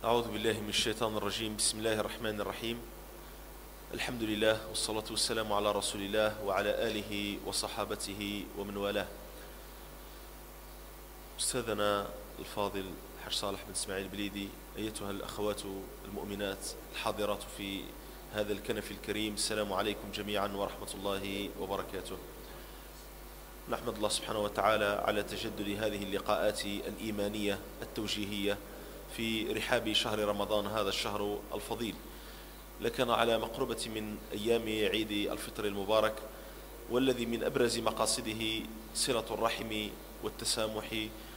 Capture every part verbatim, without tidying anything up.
أعوذ بالله من الشيطان الرجيم. بسم الله الرحمن الرحيم. الحمد لله والصلاة والسلام على رسول الله وعلى آله وصحابته ومن والاه. أستاذنا الفاضل حاج صالح بن إسماعيل البليدي، أيتها الأخوات المؤمنات الحاضرات في هذا الكنف الكريم، السلام عليكم جميعا ورحمة الله وبركاته. نحمد الله سبحانه وتعالى على تجدد هذه اللقاءات الإيمانية التوجيهية في رحاب شهر رمضان، هذا الشهر الفضيل، لكن على مقربة من أيام عيد الفطر المبارك، والذي من أبرز مقاصده صلة الرحم والتسامح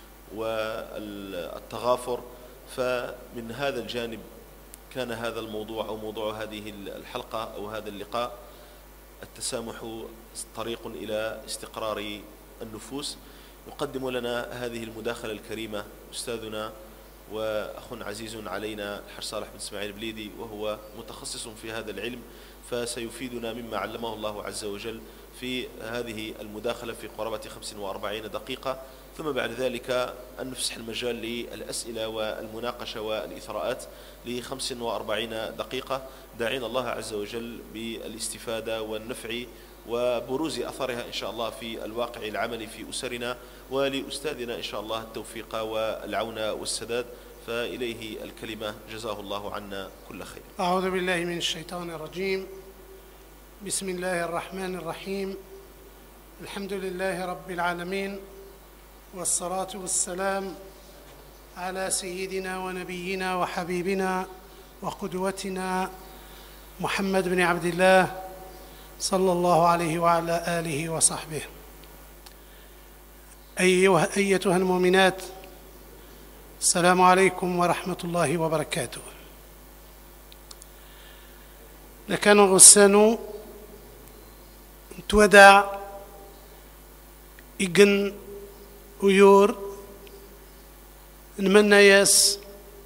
والتغافر. فمن هذا الجانب كان هذا الموضوع أو موضوع هذه الحلقة أو هذا اللقاء التسامح طريق إلى استقرار النفوس. يقدم لنا هذه المداخلة الكريمة أستاذنا وأخ عزيز علينا الحاج صالح بن إسماعيل البليدي، وهو متخصص في هذا العلم، فسيفيدنا مما علمه الله عز وجل في هذه المداخلة في قرابة خمس وأربعين دقيقة. ثم بعد ذلك أن نفسح المجال للأسئلة والمناقشة والإثراءات لخمس وأربعين دقيقة، داعين الله عز وجل بالاستفادة والنفع وبروز أثرها إن شاء الله في الواقع العملي في أسرنا، ولأستاذنا إن شاء الله التوفيق والعون والسداد، فإليه الكلمة، جزاه الله عنا كل خير. أعوذ بالله من الشيطان الرجيم. بسم الله الرحمن الرحيم. الحمد لله رب العالمين، والصلاة والسلام على سيدنا ونبينا وحبيبنا وقدوتنا محمد بن عبد الله صلى الله عليه وعلى آله وصحبه. أيها, أيتها المؤمنات، السلام عليكم ورحمة الله وبركاته. لكان غسانو تودع إجن ويور نمنى ياس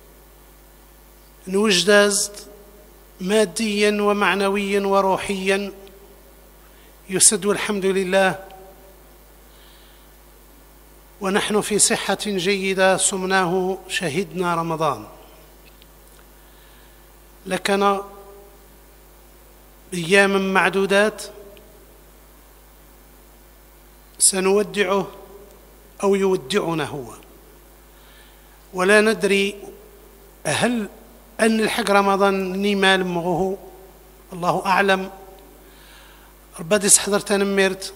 نوجداز ماديا ومعنويا وروحيا يسد الحمد لله، ونحن في صحة جيدة صمناه شهدنا رمضان. لكن أيام معدودات سنودعه أو يودعنا هو، ولا ندري هل أن الحق رمضان نيمال مغوه، الله أعلم. ربادس حضرت نمرت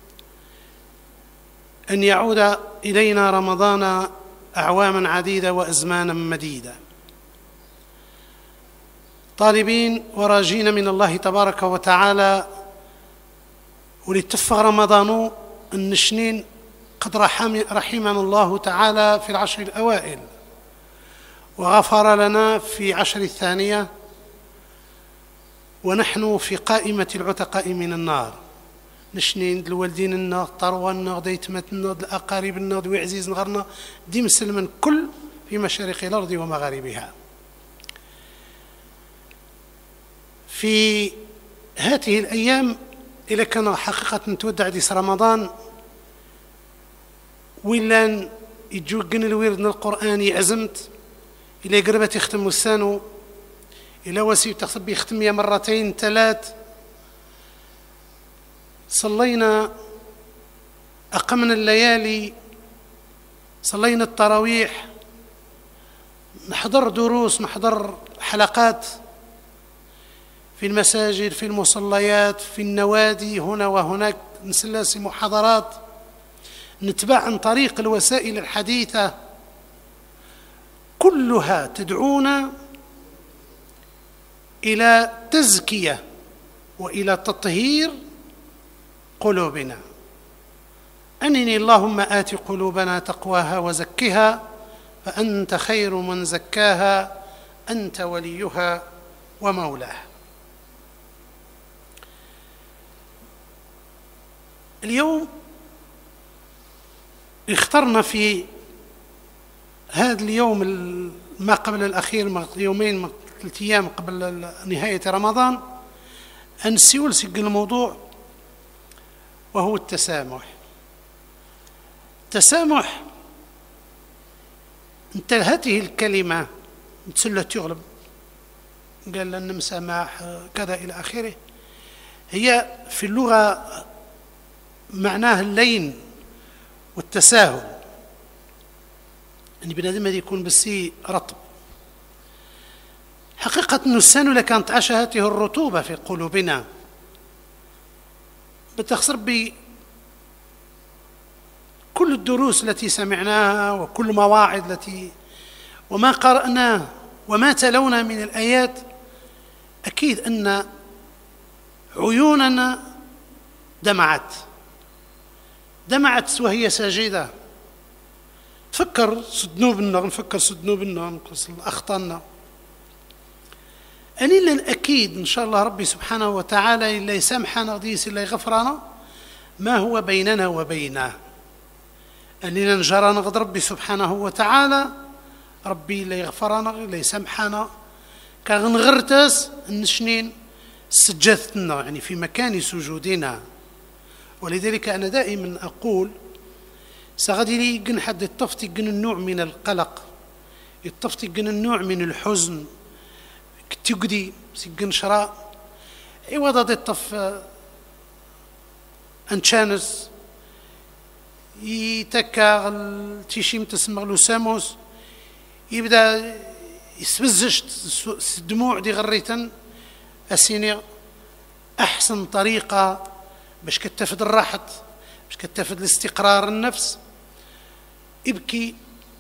أن يعود إلينا رمضان أعواما عديدة وأزمانا مديدة، طالبين وراجين من الله تبارك وتعالى ولتفغ رمضان النشنين قد رحمنا الله تعالى في العشر الأوائل، وغفر لنا في عشر الثانية، ونحن في قائمة العتقاء من النار. نشنين الوالدين النغ طروان النغ ديتمت النغ الأقارب النغ وعزيز نغرنا دي مسلما كل في مشارق الأرض ومغاربها. في هذه الأيام إذا كان حقيقة تودع ديس رمضان ولا يجوقن الورد القرآني عزمت إلى قربة يختم السانو إلى وسيء تخطب يختمية مرتين ثلاث. صلينا أقمنا الليالي، صلينا التراويح، نحضر دروس، نحضر حلقات في المساجد، في المصليات، في النوادي هنا وهناك، نسلاسي محاضرات، نتبع عن طريق الوسائل الحديثة، كلها تدعونا إلى تزكية وإلى تطهير قلوبنا. أنني اللهم آت قلوبنا تقواها وزكها فأنت خير من زكاها أنت وليها ومولاها. اليوم اخترنا في هذا اليوم ما قبل الأخير، يومين ثلاث أيام قبل نهاية رمضان، أن سيولسق الموضوع وهو التسامح. التسامح انت هذه الكلمة نتسلى تغلب، قال لن مسامح كذا إلى آخره. هي في اللغة معناها اللين والتساهل، يعني بنادم هذا يكون بسي رطب. حقيقة النسان لكانت عشهته الرطوبة في قلوبنا، بتخسر بكل الدروس التي سمعناها وكل المواعظ التي وما قرأناه وما تلونا من الآيات. أكيد أن عيوننا دمعت دمعت وهي ساجدة. تفكر سدنوبنا نفكر سدنوبنا نقص أخطأنا. أني لن أكيد إن شاء الله ربي سبحانه وتعالى إلا يسامحنا غديس إلا يغفرنا ما هو بيننا وبينه. أني نجرى نغض ربي سبحانه وتعالى ربي إلا يغفرنا إلا يسامحنا كغنغرتس النشنين سجدتنا، يعني في مكان سجودنا. ولذلك أنا دائما أقول سغدي لي يقن حد يطفت يقن النوع من القلق، يطفت يقن النوع من الحزن، تقدي سيقن شراء عوض يطف انشانس يتكا التيشيم تسمغ له ساموس يبدا يسبزش الدموع دي غريتن اسيني احسن طريقه باش كتفد الراحه باش كتفد الاستقرار النفس. ابكي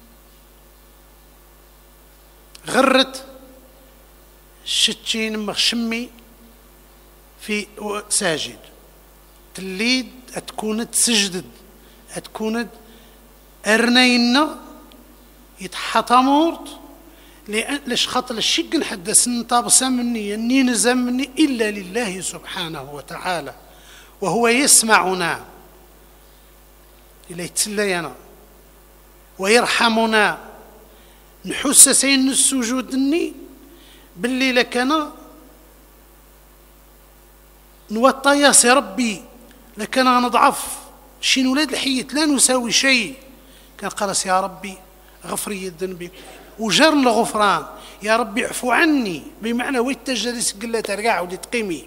غرت شتشين مخشمي في ساجد تليد اتكون تسجدد اتكون ارنينا يتحطمورت ليش خاطر الشق نحدث نطابس مني اني نزم مني الا لله سبحانه وتعالى وهو يسمعنا إلا يتسلينا ويرحمنا. نحس سين السجود اني باللي لكنا نوطى يا سي ربي لكنا نضعف شين ولاد الحيت لا نساوي شيء. كان قرس يا ربي غفري الذنب وجر الغفران يا ربي اعفو عني بمعنى ويتجلس قله ترجع ودي تقيمي.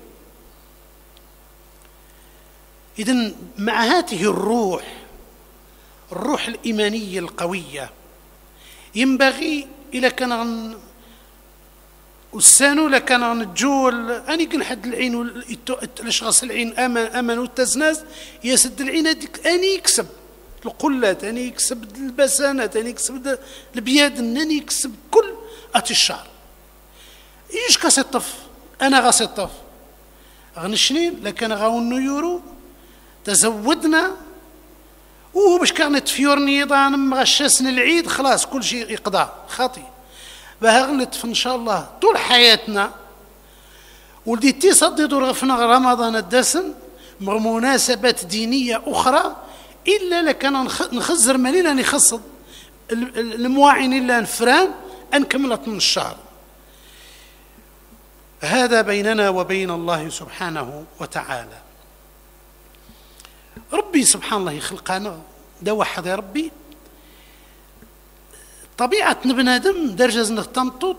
إذن مع هذه الروح الروح الإيمانية القوية ينبغي إلى كان والسانو لكان نتجول أني كن حد العين الأشخاص العين أمن أمن والتزناز يسد العين هذيك أني يكسب القلات أني يكسب البسانات أني يكسب البياد أني يكسب كل أتي الشعر إيش كاسطف أنا غاسطف غنشنين لكن غاونو يورو تزودنا وباش كانت فيورني ضان مغشسنا العيد خلاص كل شيء يقضى خاطي باه غنتف ان شاء الله طول حياتنا. ولدي تصدي رغفنا رمضان الدسم مع مناسبات دينيه اخرى الا لكان نخزر مالينا نخصد المواعين الا نفران انكملت من الشهر. هذا بيننا وبين الله سبحانه وتعالى. ربي سبحان الله يخلقنا دا واحد يا ربي طبيعة بنادم درجة نختمطط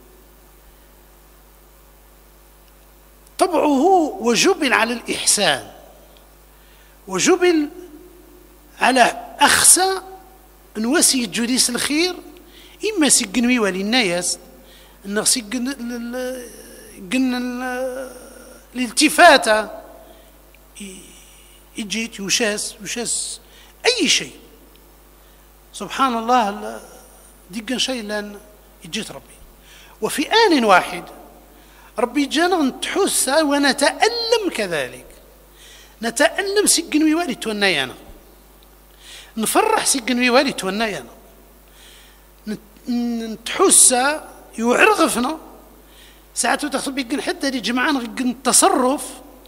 طبعه وجبل على الإحسان وجبل على أخسى نواسي جوديس الخير إما سيقنوي وللناس إنه سيقن الالتفاتة يجيت يشاس يشاس أي شيء سبحان الله ديقن شيء لأن يجيت ربي. وفي آن واحد ربي جانا نتحس ونتألم كذلك نتألم سيقن ويوالي تونيانا نفرح سيقن ويوالي تونيانا نتحس يعرغفنا ساعات تخطب يقن حتى دي جمعان يقن التصرف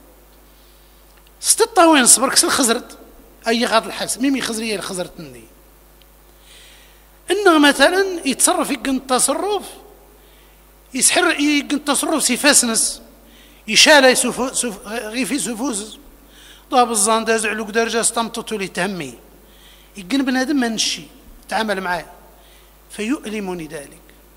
ستة وين صبرك سل خزرت أي غاض الحس ميمي خزرية اللي خزرت مني إنه مثلا يتصرف يقن التصرف يسحر يقن التصرف سيفاسنس يشالي سوف سوف غيفي سوفوز طاب الظان دازع له درجة استمطته لي تهمي يقن بنادم ما نشي تعامل معاه فيؤلمني ذلك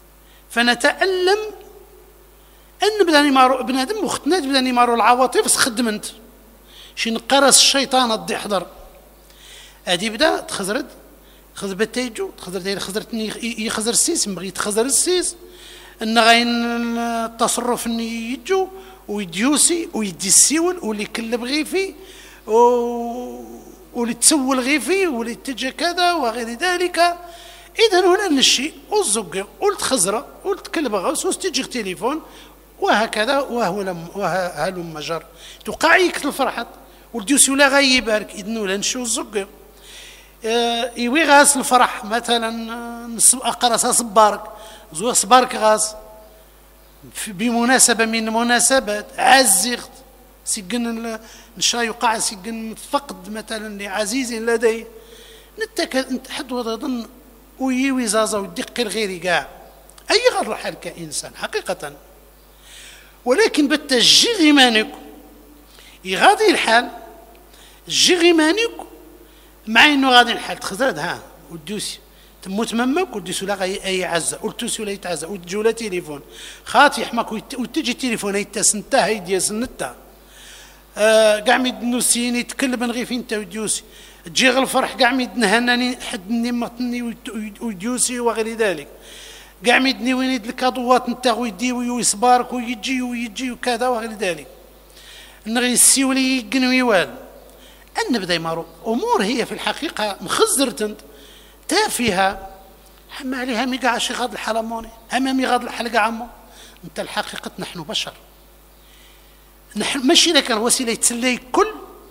فنتألم أن بدا نمارو بنادم وختنا بدا نمارو العواطف خدمنت شي نقرس الشيطان ضد يحضر هادي بدا تخزرد خزر بتيجو تخزر داير خزرتني يخزر السيس بغيت تخزر السيس ان غاين التصرف اني يجو ويديوسي ويدي السيول واللي كل بغي فيه و واللي تسول غي فيه واللي تجي كذا وغير ذلك. اذا ولا الشيء والزقه والتخزره والتكلب غوس وستيجي تليفون وهكذا وهو لم وهلم مجر توقع يكتل الفرحات والديوسي ولا غيبارك اذن ولا نشو الزقه يوي غاس الفرح مثلا اقرص صبارك زو صبارك غاس بمناسبه من المناسبات عزغت سيقن نشا يقع سيقن فقد مثلا لعزيز لدي نتحد وضن ويوي زازا ودق الغير كاع اي غير حال كانسان حقيقه. ولكن بالتجي مانك يغادي الحال جي مانك مع انه غادي الحال تخزرد ها ودوسي تموت ممك ودوسي ولا اي عزه ولتوسي ولا يتعزى وتجولا تليفون خاطي يحماك وتجي تليفون هيتا سنتا هيدي سنتا كاع آه ميد نوسين يتكلم غير فين انت وديوسي تجي غير الفرح كاع ميد نهناني حد نمطني وديوسي وغير ذلك كاع ميدني وين يد الكادوات نتا ويدي ويصبارك ويجي ويجي وكذا وغير ذلك نغي السيولي يقنوي وال ان بدا يمارو امور هي في الحقيقه مخزرت تافهه حما عليها مي كاع شي غاد الحلموني اما مي غاد الحلقه عمو انت الحقيقه نحن بشر نحن ماشي لك وسيله تسلي كل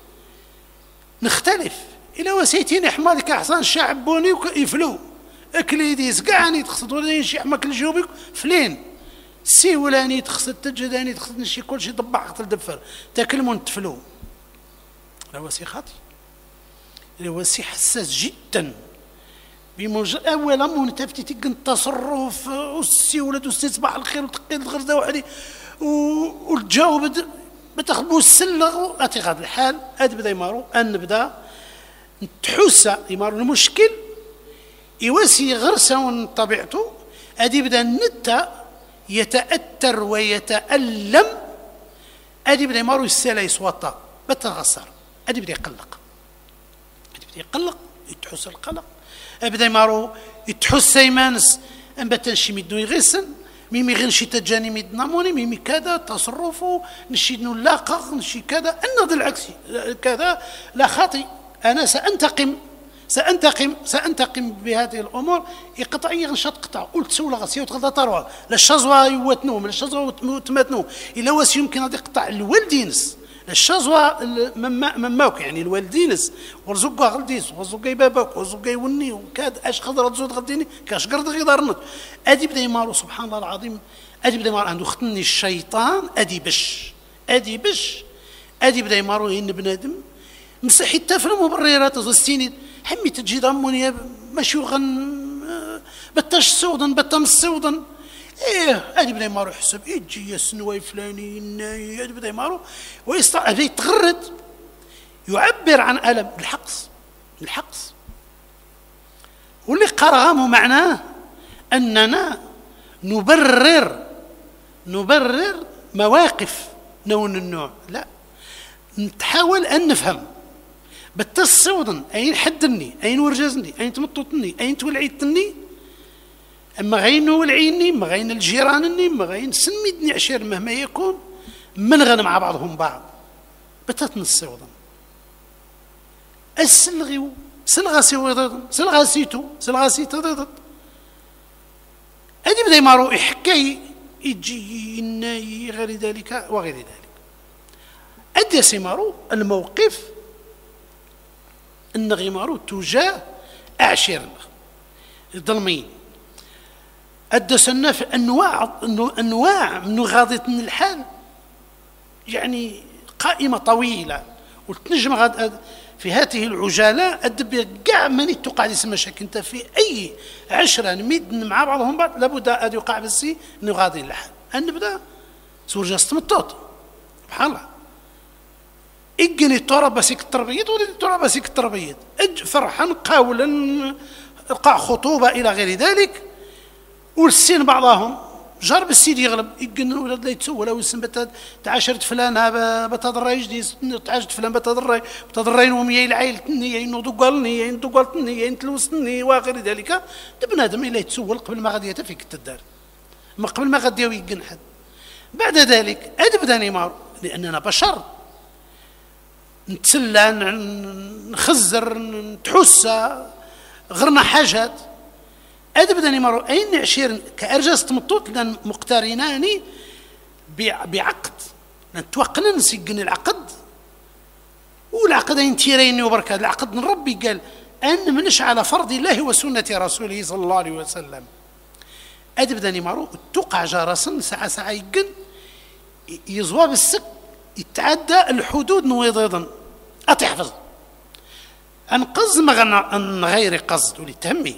نختلف الى وسيتين حمالك احسن شعبوني يفلو اكليديس كاعني تقصد ولا شي حماك الجوبك فلين سي ولاني تقصد تجداني تقصد شي كلشي ضبع قتل دفر تاكلمون تفلو هو سي خاطي هو سي حساس جدا بمجرد اولا مون تفتي تقن التصرف والسي ولد والسي صباح الخير وتقيد الغرزه وحدي وتجاوب بتاخذ السلغ اتي غاد الحال هاد بدا يمارو ان بدا تحس يمارو المشكل يواسي غرسه طبيعته ادي بدا النتا يتاثر ويتالم ادي بدا يمارو الساله يسوطا بتغصر ادي بدا يقلق ادي بدا يقلق يتحس القلق بدا يمارو يتحس يمانس ان بتنشي ميدو يغسن ميمي غير نشي تجاني ميد ناموني ميمي كذا تصرفه نشي نلاقغ نشي كذا انا بالعكس كذا لا خاطي انا سانتقم سانتقم سانتقم بهذه الامور قطعيا غنشط قطع قلت سولا غاسيه وتغدا طروه لا الشزوه يوتنو من الشزوه تماتنو الا واش يمكن غادي يقطع الوالدينس الشزوه مماك يعني الوالدينس ورزقها غلديس ورزقها باباك ورزقها يوني وكاد اش خضره تزود غديني كاش قرد غي دارنت ادي بدا يمارو سبحان الله العظيم ادي بدا يمارو عنده ختني الشيطان ادي بش ادي بش ادي بدا يمارو هين بنادم مسح حتى في المبررات السيني حمي تجي ضموني ماشي غن بتاش سودن بتام السودن ايه ادي بدا يمارو يحسب يجي يا سنواي فلاني ناي ادي بدا يمارو ويستع يتغرد يعبر عن الم بالحقص بالحقص واللي قرغمه معناه اننا نبرر نبرر مواقف نون النوع لا نتحاول ان نفهم بتصودن اين حدني اين ورجزني اين تمططني اين تولعيتني اما غين ولعيني ما غين الجيرانني ما غين سميدني عشير مهما يكون من غنم مع بعضهم بعض بتتنصودن السلغيو سلغاسي وضد سلغاسيتو سلغاسيتو ضد ادي بدا يمارو يحكي يجي يناي غير ذلك وغير ذلك ادي سيمارو الموقف ان غيمارو تجاه اعشير ظلمين ادسنا في انواع انواع من غاضيه الحال يعني قائمه طويله وتنجم غاد في هذه العجاله ادبي كاع ماني توقع لي مشاكل انت في اي عشره نمد مع بعضهم بعض لابد ان يوقع بالسي انه غادي الحال ان نبدا سورجا استمطوط سبحان الله اجني التراب سيك التربيت ولدي التراب سيك التربيت فرحا قولا قاع خطوبه الى غير ذلك والسين بعضهم جرب السيد يغلب يقن ولد لا يتسوى لو يسم بتاد تعاشرت فلان بتدري جديد تعاشرت فلان بتدري بتدرين ومية العيل تني ينوضوا قالني ينوضوا قالتني ينتلوسني وغير ذلك بنادم إلا يتسوى قبل ما غادي يتفيك التدار ما قبل ما غادي يقن حد. بعد ذلك أدب داني مار لأننا بشر نتسلى نخزر نتحسى غرنا حاجات. أدب داني مارو أين عشير كأرجاز تمطوط لأن مقترنان بعقد نتوقنا نسجن العقد والعقد أين تيريني وبركة العقد من ربي قال أن منش على فرض الله وسنة رسوله صلى الله عليه وسلم. أدب داني مارو توقع جارسا ساعة ساعة يقن يزواب السك يتعدى الحدود نويضيضا أتحفظ عن قصد عن غير قصد ولتهمي،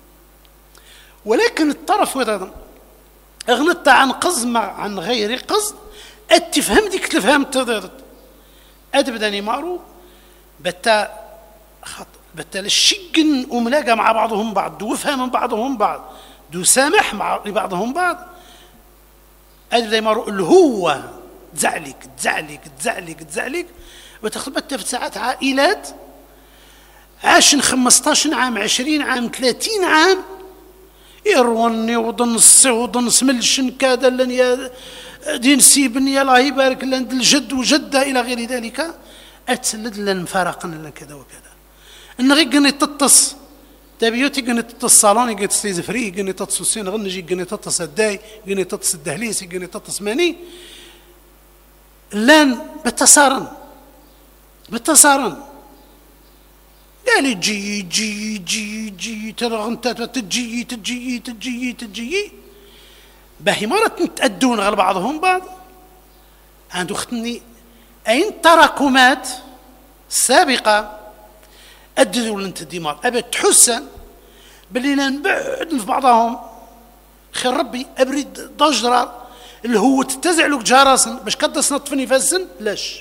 ولكن الطرف ويضيضا اغنت عن قصد عن غير قصد اتفهم ديك تفهم تضيضت. أدب داني مارو بتا خط بتا الشقن وملاقى مع بعضهم بعض وفهم بعضهم بعض دو سامح مع بعضهم بعض. أدب داني مارو اللي هو تزعلك تزعلك تزعلك تزعلك وتخبت في ساعات عائلات عاشن خمسطاش عام عشرين عام ثلاثين عام يروني وضنص وضنص ملشن كذا لن يا دين سيبني يا الله يبارك لنا الجد وجده الى غير ذلك اتسلد لنا فارقا لنا كذا وكذا ان غير قني تطس تبيوتي قني تطس الصالون قني تستيز فري قني تطس السين غنجي قني تطس الداي قني تطس الدهليسي قني تطس ماني لان بتصارن بتصارن قال تجي تجي تجي تجي ترى انت تجي تجي تجي تجي باهي مرة تأدون على بعضهم بعض. عنده اختني أين تراكمات سابقة أدوا لنت ديمار أبد تحسن باللي نبعد في بعضهم خير ربي أبرد ضجرة اللي هو تتزعلك جارسا باش كدا سنطفني في السن لاش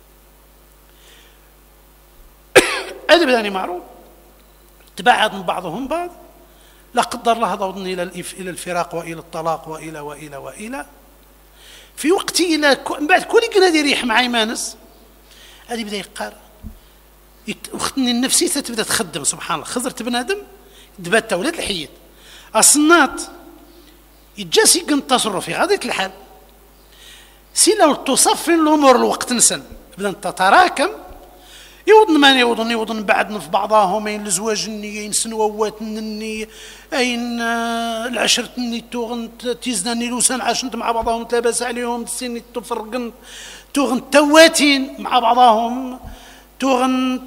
أدب ثاني معروف تبعد من بعضهم بعض لا قدر الله ضوضني إلى إلى الفراق وإلى الطلاق وإلى وإلى وإلى في وقت إلى بعد كل كنا يريح معي مانس هذه بدأ يقار وختني النفسية تبدأ تخدم سبحان الله خزرت بنادم دبات ولاد الحيط أصنات يتجاسي كن تصرفي هذه الحال سي لو تصفي الأمور الوقت نسن بدأ تتراكم يوضن ماني يوضن يوضن بعدنا في بعضهم أين الزواج النية أين سنوات النية أين العشرة النية توغن تيزناني لوسان عاشنت مع بعضهم تلابس عليهم السن تفرقن توغن تواتين مع بعضهم توغن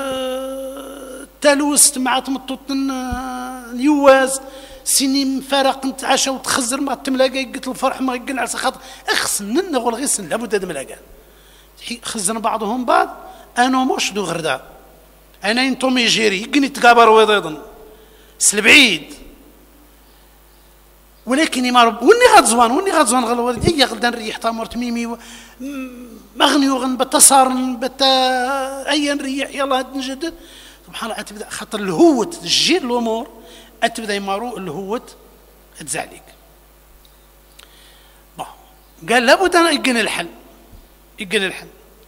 تلوست مع تمطوطن اليواز سيني مفارق نتعشى وتخزر ما تملاقى قلت الفرح ما يقل على خاطر اخسن نغول غيسن لابد هذا ملاقى خزن بعضهم بعض أنا مش دو غردا أنا إنتم يجري يقني تقابر ويضيضن سلبعيد ولكن يما رب وني غادزوان وني غادزوان غلو هي غلدان ريح تامر تميمي مغني وغن بتصارن بتا أي نريح يلا نجدد سبحان الله أتبدأ خاطر الهوت تجير الأمور أتبدأ يمارو الهوت تزعليك قال لابد أنا يقني الحل يقني الحل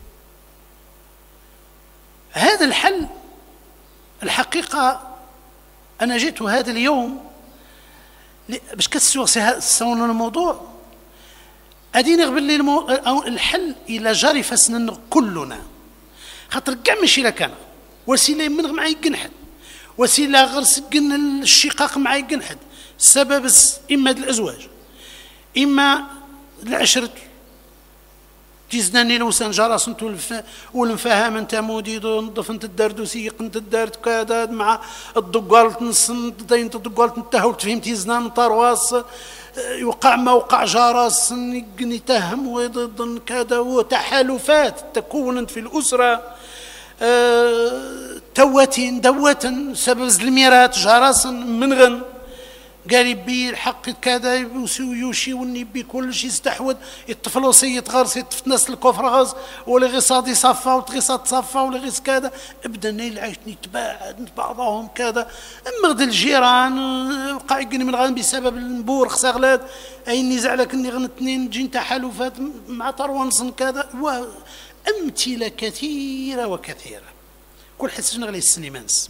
هذا الحل الحقيقة أنا جئت هذا اليوم باش كتسوون الموضوع أديني قبل لي المو... الحل إلى جاري فسنن كلنا خاطر كاع ماشي لك أنا وسيلة من معي جنحد وسيلة غير سجن الشقاق معي جنحد السبب إما الأزواج إما العشرة تيزناني لوسان جراس انتو الف... والمفاهم انت مودي نضف انت الدردوسي قنت الدارت كذا مع الدقال تنصن دين الدقال تنتهى تفهم تيزنان طرواس يوقع ما وقع جراس يتهم وضد كذا وتحالفات تكونت في الاسره أه... تواتين دواتن سبب الميرات جراس من غن قال يبي الحق كذا يوشي ونبي كل شيء يستحوذ الطفل سيد غرس يتفتنس الكفر غاز ولا غيصاد يصفى وتغيصاد تصفى ولا غيص كذا ابدا نيل عايشني تباعد بعضهم كذا اما غد الجيران وقع يقني من غان بسبب النبور خساغلات اي نزع لك اني غنتنين جين تحالفات مع طروانصن كذا وامثله كثيره وكثيره كل حسنا غلي السنيمانس.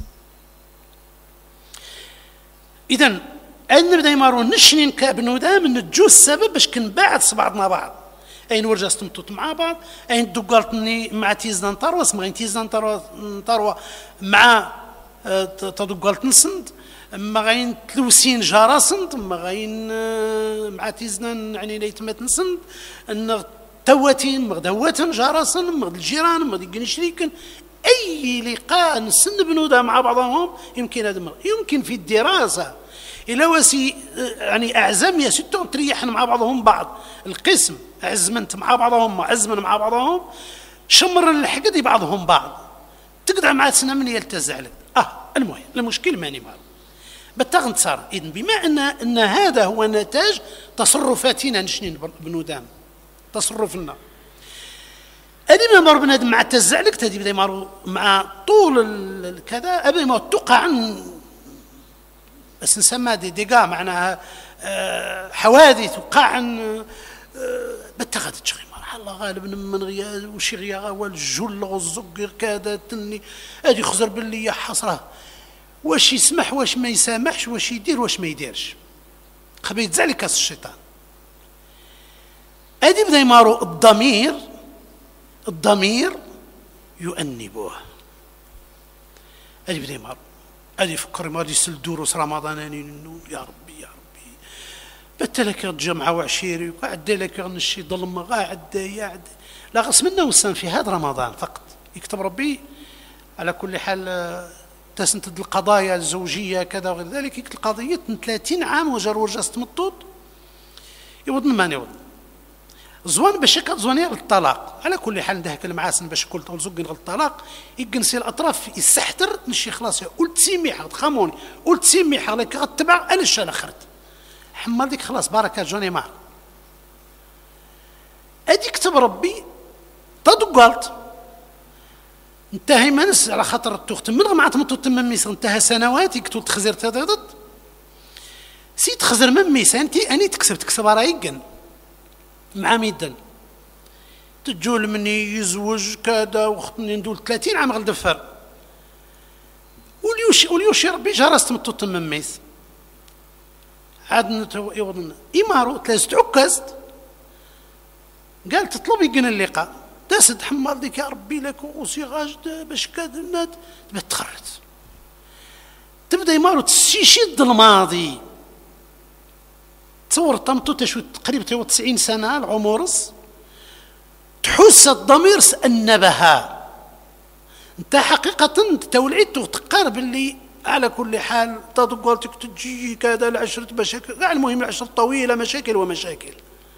اذا أين نبدا يمارون نشنين كابنودا من الجوز السبب باش كنبعد بعضنا بعض أين ورجا استمتوت مع بعض أين دوقالتني مع تيزنا نطروة سمغين تيزنا نطروة مع تدوقالت نسند ما غين تلوسين جاراسند ما غين مع تيزنا يعني ليتمات نسند أن تواتين مغدواتن جاراسن مغد الجيران مغد شريكن أي لقاء نسن بنودا مع بعضهم يمكن هذا يمكن في الدراسة إلى وسي يعني أعزم يا ستون تريحن مع بعضهم بعض القسم عزمنت مع بعضهم عزمن مع بعضهم شمر الحقد بعضهم بعض تقدر مع سنة من يلتزع لك اه المهم المشكل ماني مال بتغن صار إذن بما أن أن هذا هو نتاج تصرفاتنا نشنين بنودام تصرفنا أدي ما مر بنادم مع التزعلك تدي بدا يمارو مع طول كذا أبدا ما توقع عن بس نسمى دي ديقا معناها حوادث وقع عن بتغد تشغي مر الله غالب من غيا وشي غيا والجل والزقر كذا تني أدي خزر باللي حصره واش يسمح واش ما يسامحش واش يدير واش ما يديرش خبي يتزعلك كاس الشيطان أدي بدا يمارو الضمير الضمير يؤنبه أدي بدا يمارو أدي فكر ما دي سل دروس رمضان يا ربي يا ربي بتلك الجمعة وعشيري وقعد لك الشي ظلم قاعد يعد لا غص منا وسام في هذا رمضان فقط يكتب ربي على كل حال تسنتد القضايا الزوجية كذا وغير ذلك يكتب القضية من ثلاثين عام وجر ورجست مطوط يوضن ما يوضن زوان باش كتزواني الطلاق على كل حال ندهك المعاسن باش كل طول زوج الطلاق يجنسي الاطراف يسحتر نشي خلاص قلت سيميحه خموني قلت سيميحه لك غتبع انا الشان اخرت حمال ديك خلاص بركه جوني معك ادي كتب ربي تدقلت انتهي منس على خاطر التوخت من مع تمطو تمميس انتهى سنوات يكتب تخزر تضد سي تخزر مميس انت اني تكسب تكسب رايقن مع ميدن تجول مني يزوج كذا وختني ندول ثلاثين عام غلدفر وليوش وليوش ربي جرست متو تمميس عاد نتو يوضن إمارو ثلاث عكازت قال تطلبي جن اللقاء تسد حمال ديك يا ربي لك وصيغاج باش كذا بتخرت تبدا إمارو تسيشد الماضي تصور طمطو تشوي تقريبا تسعين سنة العمرس تحس الضمير أنبها انت حقيقة تولعت وتقارب اللي على كل حال تدقلتك تجي كذا العشرة مشاكل لا المهم العشرة طويلة مشاكل ومشاكل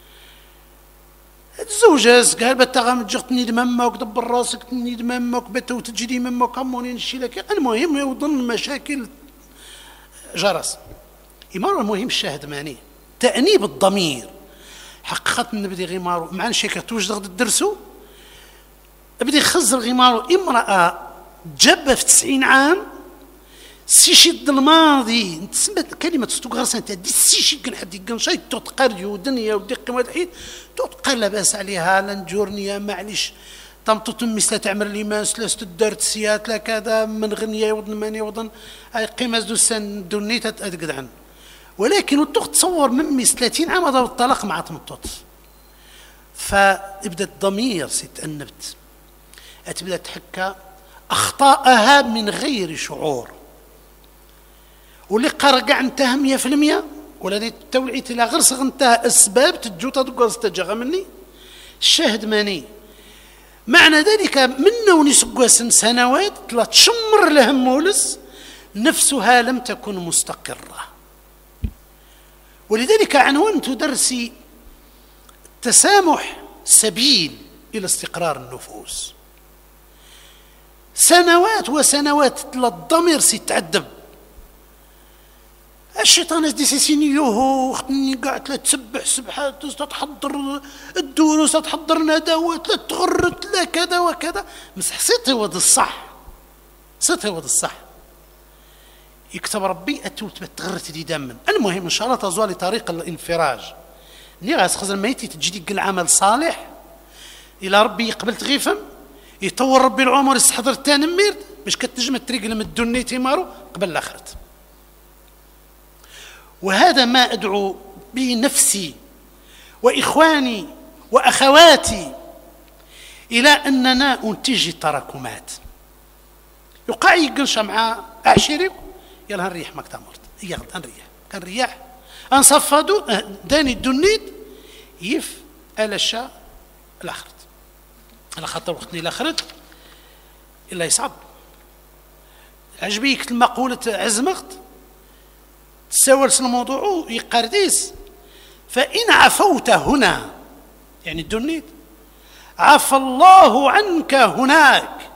الزوجاز قال بتغام تجغتني دمامك دبر راسك تني دمامك بتا وتجري مامك عموني نشي لك المهم يوضن مشاكل جرس إمارة المهم الشاهد ماني تأنيب الضمير حقيقة نبدي غمارو مع نشيكا توجد الدرسو بدي خزر غمارو امرأة جبة في تسعين عام سيشد الماضي تسمى كلمة ستوغرس انت دي سيشد كن حد يقن شيء تتقرج ودنيا ودق والحيد تتقال لباس عليها لنجورنيا معليش تمطط مثل تعمر لي ما سلست الدرت سيات لا كذا من غنية يوضن ماني يوضن اي قيمة دو سن دونيتا تأدقد عنه ولكن وتخ تصور ممي ثلاثين عام هذا الطلاق مع تمطط فابدا الضمير سيتأنبت تبدا تحكى اخطاءها من غير شعور واللي قرقع انتهى مية في المية ولا توعيت الى غير صغ انتهى اسباب تجو تدقر استجغى مني الشاهد ماني معنى ذلك منه ونسقوا سنوات لا تشمر لها مولس نفسها لم تكن مستقره ولذلك عنونت درسي التسامح سبيل إلى استقرار النفوس سنوات وسنوات الضمير سيتعذب الشيطان دي سيسينيوه اختني قاعد لا تسبح سبحات تحضر الدروس تحضر ندوات لا تغرت لا كذا وكذا. مسح صيت هو الصح صيت هو الصح يكتب ربي اتوت بتغرت دي دما. المهم ان شاء الله تزوالي طريق الانفراج ني غاس خزر ميتي تجديك العمل صالح الى ربي يقبل تغيفم يطور ربي العمر يستحضر تانمير باش كتنجم تريق لما الدنيا تيمارو قبل الاخرت. وهذا ما ادعو به نفسي واخواني واخواتي الى اننا ننتج تراكمات. يقع يقنش مع عشيري يلا نريح ماك تمرت هي غدا نريح كنريح انصفدو داني الدنيت يف الاشا الاخرت على خاطر وقتني الاخرت الا يصعب. عجبيك المقولة عزمغت تساولس الموضوع يقرديس فإن عفوت هنا يعني الدنيت عفى الله عنك هناك.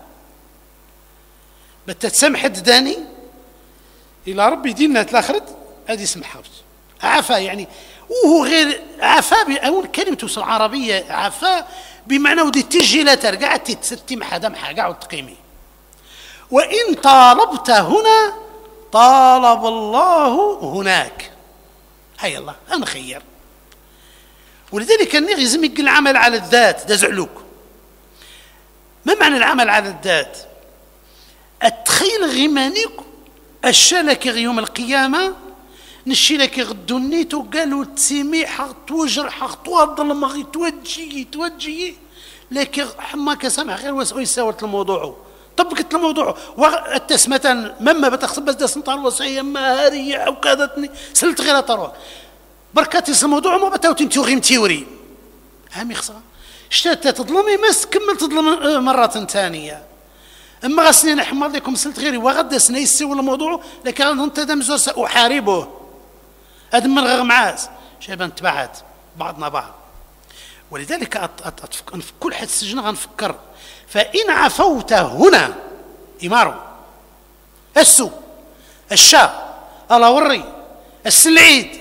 بتتسمح داني إلى ربي ديننا تلاخرت هذه سمحة عفا يعني وهو غير عفا بأول كلمة توصل عربية عفا بمعنى ودي تجي لا ترجع تتستي محدا محا قاعد تقيمي. وإن طالبت هنا طالب الله هناك. هيا الله أنا خير. ولذلك النغ يزمك العمل على الذات ده زعلوك. ما معنى العمل على الذات؟ التخيل غيمانيك الشلك يوم القيامة نشي لك غدونيت وقالوا تسيمي حق توجر حق توضل ما توجي توجي لكن حماك سامع غير وسوي ساوت الموضوع طبقت الموضوع والتسمة مما بتخصب بس داس نطار وصية ما هارية أو كادتني سلت غير طروة بركاتي الموضوع ما بتاوتين تيوغيم تيوري هم يخسر اشتات تظلمي مس كمل تظلم مرة ثانية. اما غسنين احمر لكم سلت غيري وغدا سنة يسوي الموضوع لكن انت دمزور سأحاربه ادم من غير معاز شايبا تبعت بعضنا بعض. ولذلك أت أت أت في كل حد سجن غنفكر فإن عفوت هنا إمارو السو الشاء الاوري السلعيد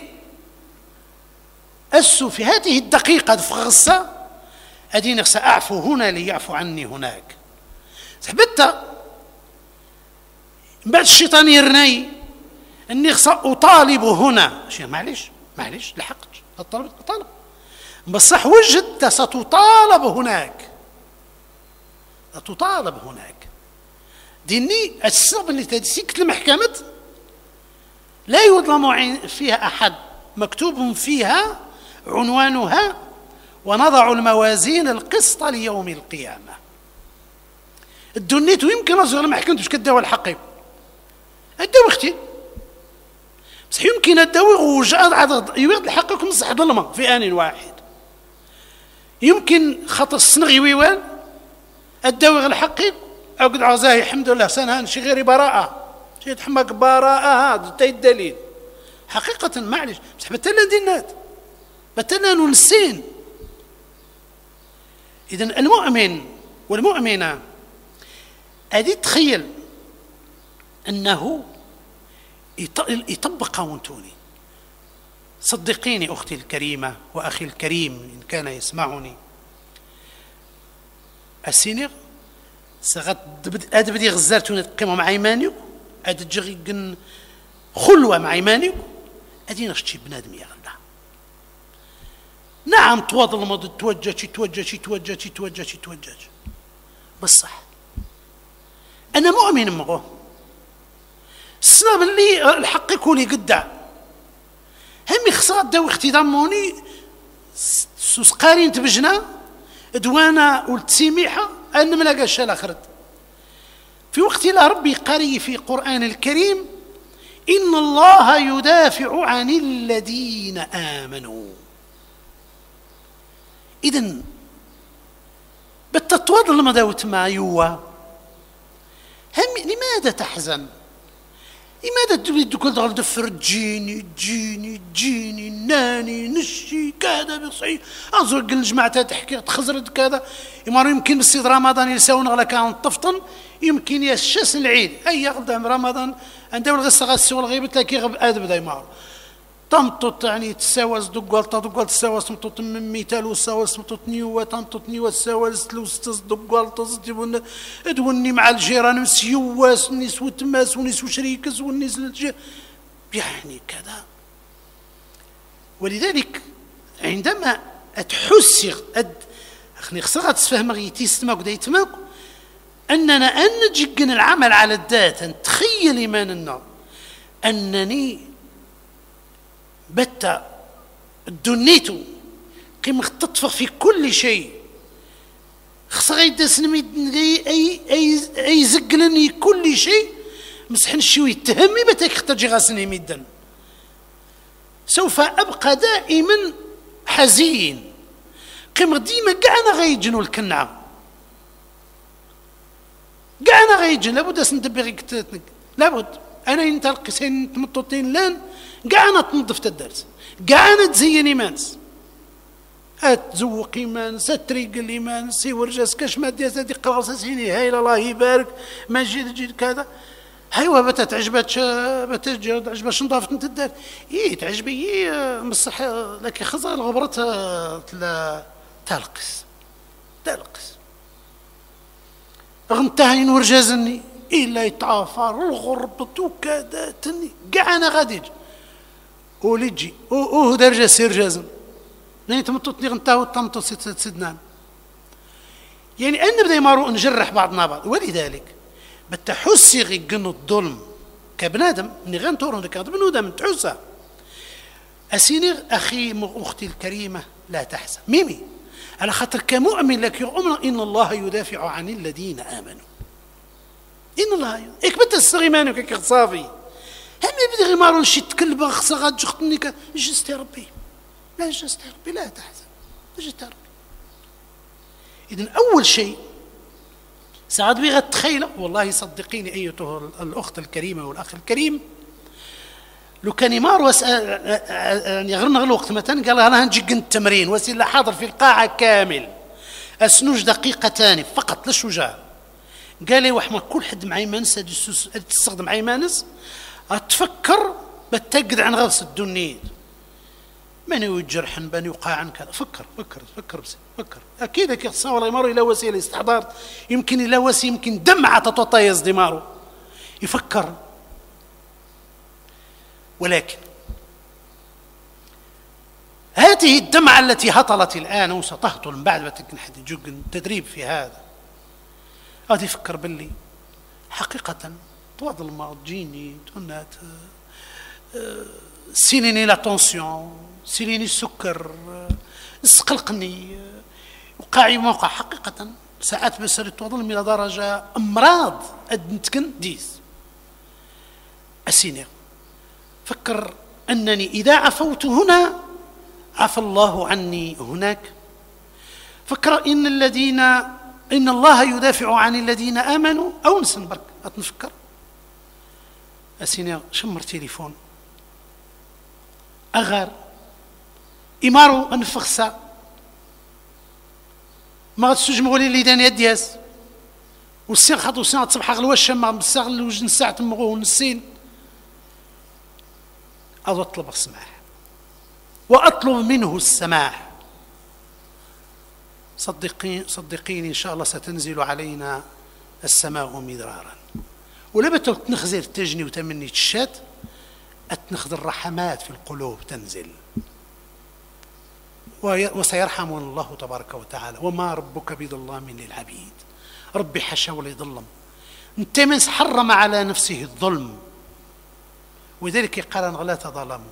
السو في هذه الدقيقة في غصة أدينك سأعفو هنا ليعفو عني هناك. سحبت بعد الشيطان يرني اني اطالب هنا شيء معليش معليش لحقت الطلب طلب بصح وجدت ستطالب هناك ستطالب هناك. ديني السبب اللي تدسيك المحكمة لا يظلم فيها أحد مكتوب فيها عنوانها ونضع الموازين القسط ليوم القيامة. الدنيت ويمكن أصغر المحكمة مش كداوى الحقي الداوى اختي بس يمكن الداوى وجاء يوغد الحقكم صح ظلمة في آن واحد. يمكن خطر السنغ يويوان الداوى الحقي أو قد عزاهي الحمد لله سنة شي غير براءة شي تحمق براءة هذا تاي الدليل حقيقة معلش بس بتلا دينات بتلا ننسين. إذن المؤمن والمؤمنة أدي تخيل أنه يطبق قانوني. صدقيني أختي الكريمة وأخي الكريم إن كان يسمعني السينيغ سغت أدبدي غزارتون تقيموا مع إيمانيو أد تجي خلوة مع إيمانيو أدي نشتي بنادم يا غلا. نعم تواضل الماضي توجه شي توجه شي توجه شي توجه شي توجه بالصح أنا مؤمن مغو السلام اللي الحق يكون يقدع هم يخسر داو اختداموني سوسقارين تبجنا دوانا والتسيميحة أن ملاقا الشال آخرت في وقت لا ربي قاري في القرآن الكريم إن الله يدافع عن الذين آمنوا. إذن بالتطوض لما داوت ما يوا هم لماذا تحزن؟ لماذا تريد كل دغل دفر جيني جيني جيني ناني نشي كذا بصحيح أنظر قل جماعة تحكي تخزرد كذا يمر يمكن بالسيد رمضان يساون غلا كان طفطن يمكن يسشس العيد أي قدام رمضان عندها الغصة غاسة والغيبة تلاقي غب آدم دايما تمطط يعني تساوز دقال تدقال تساوز تمطط من ميتال وساوز تمطط نيوة تمطط نيوة تساوز تلوس تصدقال تصدق ادوني مع الجيران مسيواس ونيس وتماس ونيس وشريكس ونيس للجير يعني كذا. ولذلك عندما تحسي خليني خصها تفهم غيتي ستماك دايتماك أننا أن نجيكن العمل على الذات أن تخيل إيماننا أنني بتا دنيتو قيم تطفخ في كل شيء خصها غيدسنمي أي أي أي زقلني كل شيء مسحن شوي تهمي بتاك اخترجي غاسني ميدن سوف أبقى دائما حزين قيم ديما كاع غيجنوا الكنعه كاع انا غيجن لابد ندبر كتاتك لابد انا انت القسين تمططين لان كاع انا تنظف الدرس كاع انا تزين ايمانس تزوق ايمانس تريق الايمان سي ورجاس كاش ما ديال هذيك قراصه سيني هايل الله يبارك ما جيت جيت كذا هايوا بتا تعجبك بتا تعجبك نظافه انت الدار اي تعجبي اي مصح لكن خزر الغبره تلا تلقس تلقس غنتهين ورجازني إلا يتعافر الغربة وكذا تني كاع أنا غادي ولي تجي أوه درجة سير جازم لأن تمططني غنتاهو تمطط سيدنا يعني أن بدأ يمارو نجرح بعضنا بعض. ولذلك بتحسي غيقن الظلم كبنادم إني غنتورن لك بنودم تحسها أسيني أخي أختي الكريمة لا تحزن ميمي على خاطر كمؤمن لك يؤمن إن الله يدافع عن الذين آمنوا إن الله إكبت السغيمان وكيك صافي هم يبدأ غمارون شي تكلبا خصا غاد جختني جست يا ربي لا جست يا ربي لا تحزن جست يا ربي. إذن أول شيء سعد بي غتخيل والله صدقيني أيتها الأخت الكريمة والأخ الكريم لو كان يمار واسال يعني غير الوقت مثلا قال انا هنجي التمرين وسيله حاضر في القاعه كامل اسنوج دقيقتان فقط للشجاع قال لي وحما كل حد معي مانس تستخدم معي مانس تفكر بتقد عن غرس الدنيا من يجرح بن يقاعا كذا فكر فكر فكر بس فكر اكيد كي تصور يمر الى وسيله استحضار يمكن الى وسيله يمكن دمعه تتطيز دماغه يفكر. ولكن هذه الدمعة التي هطلت الآن وستهطل من بعد ما تكون حد يجوق تدريب في هذا هذه فكر باللي حقيقة طوال الماضي جيني تونات سينيني لا تونسيون سينيني السكر اسقلقني وقاعي موقع حقيقة ساعات بسري توضل من درجة أمراض أدنتكن ديس السينير فكر أنني إذا عفوت هنا عفى الله عني هناك. فكر إن الذين إن الله يدافع عن الذين آمنوا أو نسن برك أتنفكر أسيني شمر تليفون أغار إمارو أنفخسا ما غتسجم غولي اللي داني أدياس والسين خاطو سين تصبح غلوشة ما بساغ وجن ساعة مغو ونسين أطلب السماح وأطلب منه السماح. صدقين صدقيني إن شاء الله ستنزل علينا السماء مدرارا ولما تنخزر تجني وتمني تشات أتنخذ الرحمات في القلوب تنزل وسيرحمنا الله تبارك وتعالى وما ربك بظلام للعبيد. ربي حشا ولا يظلم انت من حرم على نفسه الظلم وذلك قال لا تظلموا.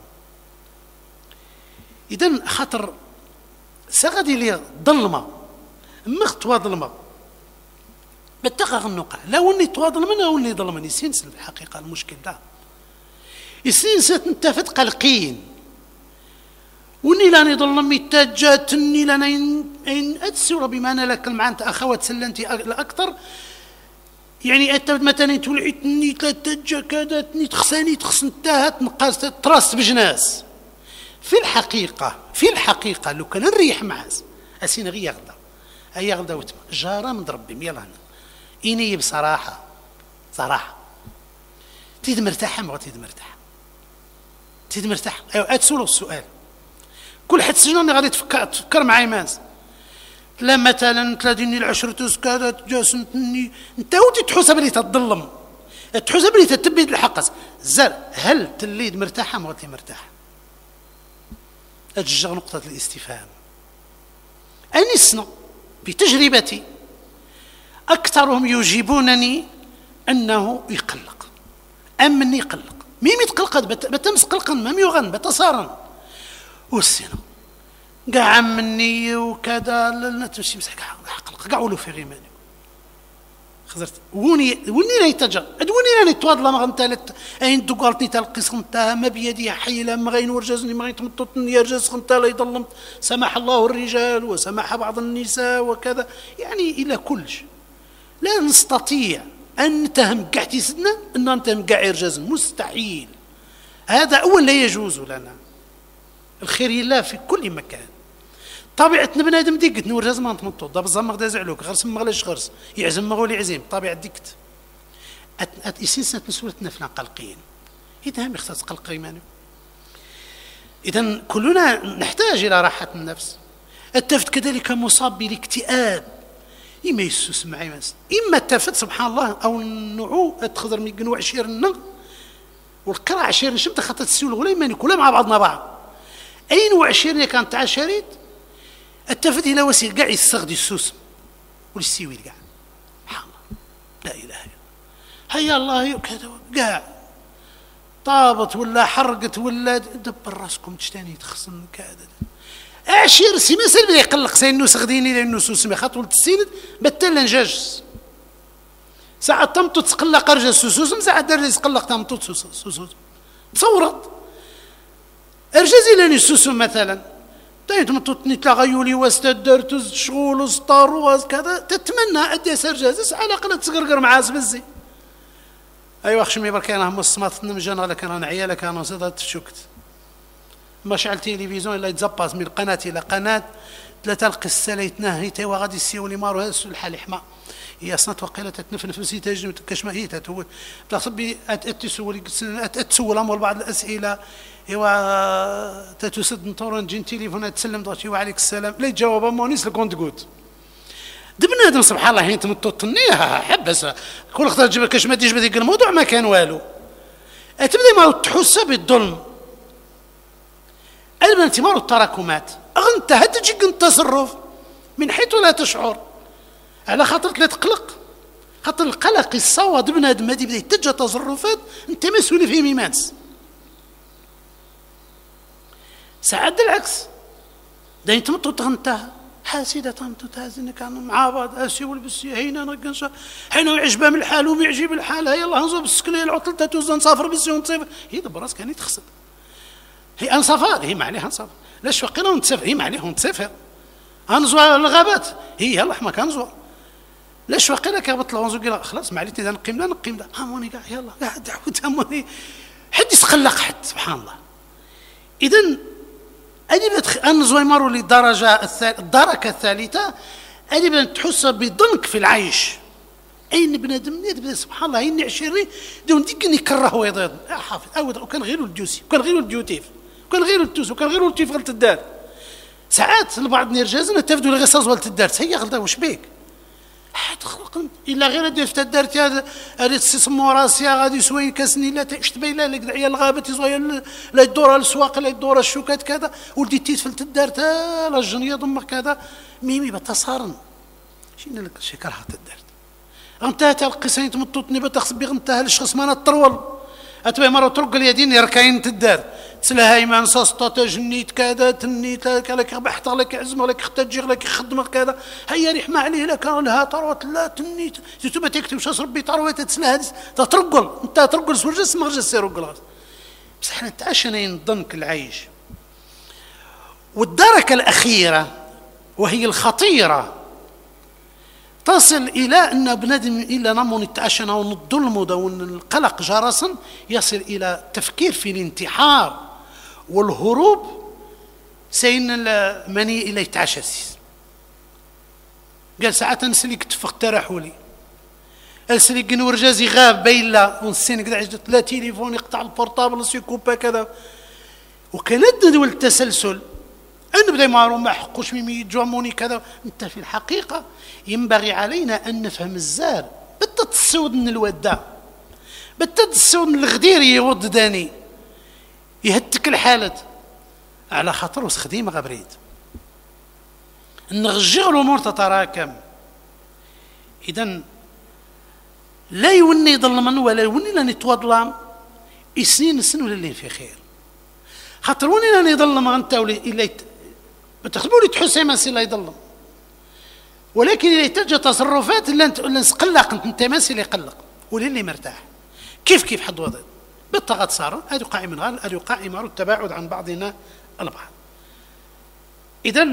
إذن خاطر سغدي لي ظلمة مختوى ظلمة بتقى النقع لا وني تواظلمني لا وني ظلمني سينسل في الحقيقة المشكل ده السينسل نتفت قلقين وني لاني ظلمي تجاتني لنا إن أتسور بما لك المعنى أخوات سلنتي أكثر يعني أنت مثلا تولعتني تلاتة كادتني تخساني تخسنتها تنقاس تراس بجناس في الحقيقة في الحقيقة لو كان نريح معاز أسين غي يغدا أي يغدا وتما جارة من ربي يلا هنا إني بصراحة صراحة تيد مرتاحة ما تيد مرتاحة تيد مرتاحة. أيوة أتسولو السؤال كل حد سجناني غادي تفكر تفكر معايا ماز لا مثلا ثلاثين العشر تسكا جاسمتني انت ودي تحسب لي تظلم تحسب لي تتبيد الحق زر هل تليد مرتاحة ما غادي مرتاحة أتجغ نقطة الاستفهام. أنسنا بتجربتي أكثرهم يجيبونني أنه يقلق أم مني يقلق ميم يتقلق بتمس قلقا ما يغن بتصارا والسنة قاع مني وكذا لا تمشي مسح قاع قلق قاع ولو في غيماني خزرت وني وني لا يتجا ادوني لا نتواضل ما غنتالت اين دقالتني تلقيس انت ما بيدي حيله ما غين ورجزني ما غين تمططني يرجز انت لا يظلم سمح الله الرجال وسمح بعض النساء وكذا يعني الى كلش لا نستطيع ان نتهم قاعتي سدنا ان نتهم قاع يرجز مستحيل هذا اول لا يجوز لنا. الخير لله في كل مكان طبيعتنا بنادم ديكت نور لازم نتمطط دابا الزعما غدا يزعلوك غرس ما غلاش غرس يعزم ما غولي يعزم طبيعه ديكت ات ات اسنسات مسؤولتنا فلان قلقين اذا هم يختص قلق ايمانه. اذا كلنا نحتاج الى راحه النفس. التفت كذلك مصاب بالاكتئاب اما يسوس معي ماس اما التفت سبحان الله او النوع تخضر من قنوع عشيرنا والقرا عشير شمت خاطر تسول ولا ايمانك ولا مع بعضنا بعض اي نوع عشير كانت تاع شريط التفت الى وسيل كاع يستغدي السوس والسيويل كاع سبحان الله لا اله الا الله هيا الله كذا كاع طابت ولا حرقت ولا دبر راسكم تشتاني تخصم كذا عشير سي مسل بدا يقلق سينو سغديني لانه سوس ما خاطر التسيند بتل نجاج ساعه تمطو تقلق رجا سوسوس ساعه دار يتقلق تمطو سوسوس تصورت ارجزي لاني سوسو مثلا تايت مطوطني تلاغيولي واستدرت شغول وسطار وكذا تتمنى ادي سرجازس على الاقل تسقرقر مع بزي ايوا خشمي برك انا هم الصمات نمجن ولا كان انا عيالك انا صدت شكت ما شعل تلفزيون الا يتزبط من قناه الى قناه ثلاثه القصه ليتناهي تي وغادي يسيوني مارو هذا الحال حما هي صنت وقيله تتنفنف نفسي تجي كاش ما هي تتو تصبي اتسول اتسول امر بعض الاسئله ايوا تتسد نطورن جين تليفون تسلم ضغطي وعليك السلام لا يجاوب مونيس لكونت قوت دبنادم سبحان الله حين تمططنيها حبس كل خطر تجيب كاش ما تجيب هذيك الموضوع ما كان والو تبدا ما تحس بالظلم البنت مارو التراكمات انت هتجيك التصرف من حيث لا تشعر على خاطرك لا تقلق خاطر القلق الصواد بنادم هذه بدا يتجه تصرفات انت مسؤول فيه ميمانس ساعات العكس داين تمطو تغنتها حاسده تمطو تهزني كانوا مع بعض اسي والبسي هينا نقنشا حين يعجبها من الحال وما يعجب الحال هيا الله نزوب السكليه العطل تتوز نسافر بسي ونسافر هي دابا راسك كان يتخسد هي انسافر هي ما عليها نسافر لاش وقيلا ونتسافر هي ما عليها نتسافر انزوا الغابات هي يلا حما كنزوا لاش وقيلا كيهبط الغنزو قال خلاص ما عليتني نقيم لا نقيم لا هاموني كاع يلا كاع دعوت هاموني حد يتقلق حد سبحان الله. اذا أدي بدخ أن زويمروا للدرجة الثالثة الدركة الثالثة أدي بدنا تحس بضنك في العيش أين بنادم يدبر سبحان الله أين عشري دون ديك يكره ويضيض يا حافظ أود وكان غير الجوسي وكان غير الجوتيف وكان غير التوس وكان غير التيف غلط الدار ساعات البعض نرجازنا تفدوا لغيصاز غلط الدار هي غلطة واش بيك حد خلق الا غير دير في دارتي هذا هذه تسمو راسي غادي سوين كاسني لا تشتبي لا لك دعيه الغابه صغير لا يدور السواق لا يدور الشوكات كذا ولدي تيتفلت الدار تا لا الجنيه ضمك كذا ميمي بتصارن شنو لك شي كرهت الدار انت تلقيسين تمططني بتخصب بغنتها الشخص ما نطرول اتبع مره ترق اليدين يركاين الدار تسلا هايمان ساسطه تجنيت كذا تنيت لك ربحت لك عزمه لك اختجي لك خدمه كذا هيا ريح ما عليه لك لها طروت لا تنيت تبى تكتب واش ربي طروت تسلا هذه تترقل انت ترقل سورجس ما رجس يرقل بس احنا تعشنين ضنك العيش. والدركه الاخيره وهي الخطيره تصل الى ان بنادم الى نمون التعشن او الظلم او القلق جرسا يصل الى التفكير في الانتحار والهروب سين مني الى يتعشى قال ساعات نسلي كتفق ترحولي السليك ورجازي غاب بيلا ونسين كذا عجبت لا تليفون يقطع البورتابل سيكوبا كذا. وكانت دول التسلسل أن بدأ يمارو ما حقوش ميمي يتجموني كذا. أنت في الحقيقة ينبغي علينا أن نفهم الزار بدت تسود من الودة، بدت تسود من الغدير يود داني يهتك الحالة على خاطر وس خديمة غبريد نغجغ الأمور تتراكم. إذن لا يوني يظلمن ولا يوني لن يتوظلم سنين السن ولا اللي في خير. خاطر وني لن يظلم انت ولا الا بتخدموا لي تحسي ما سي لا يظلم، ولكن اذا تجا تصرفات لا نسقلق انت ما سي اللي يقلق ولا اللي مرتاح. كيف كيف حد وضع بالطاقه صار هذا قائم من غير هذا قائم على التباعد عن بعضنا البعض. اذا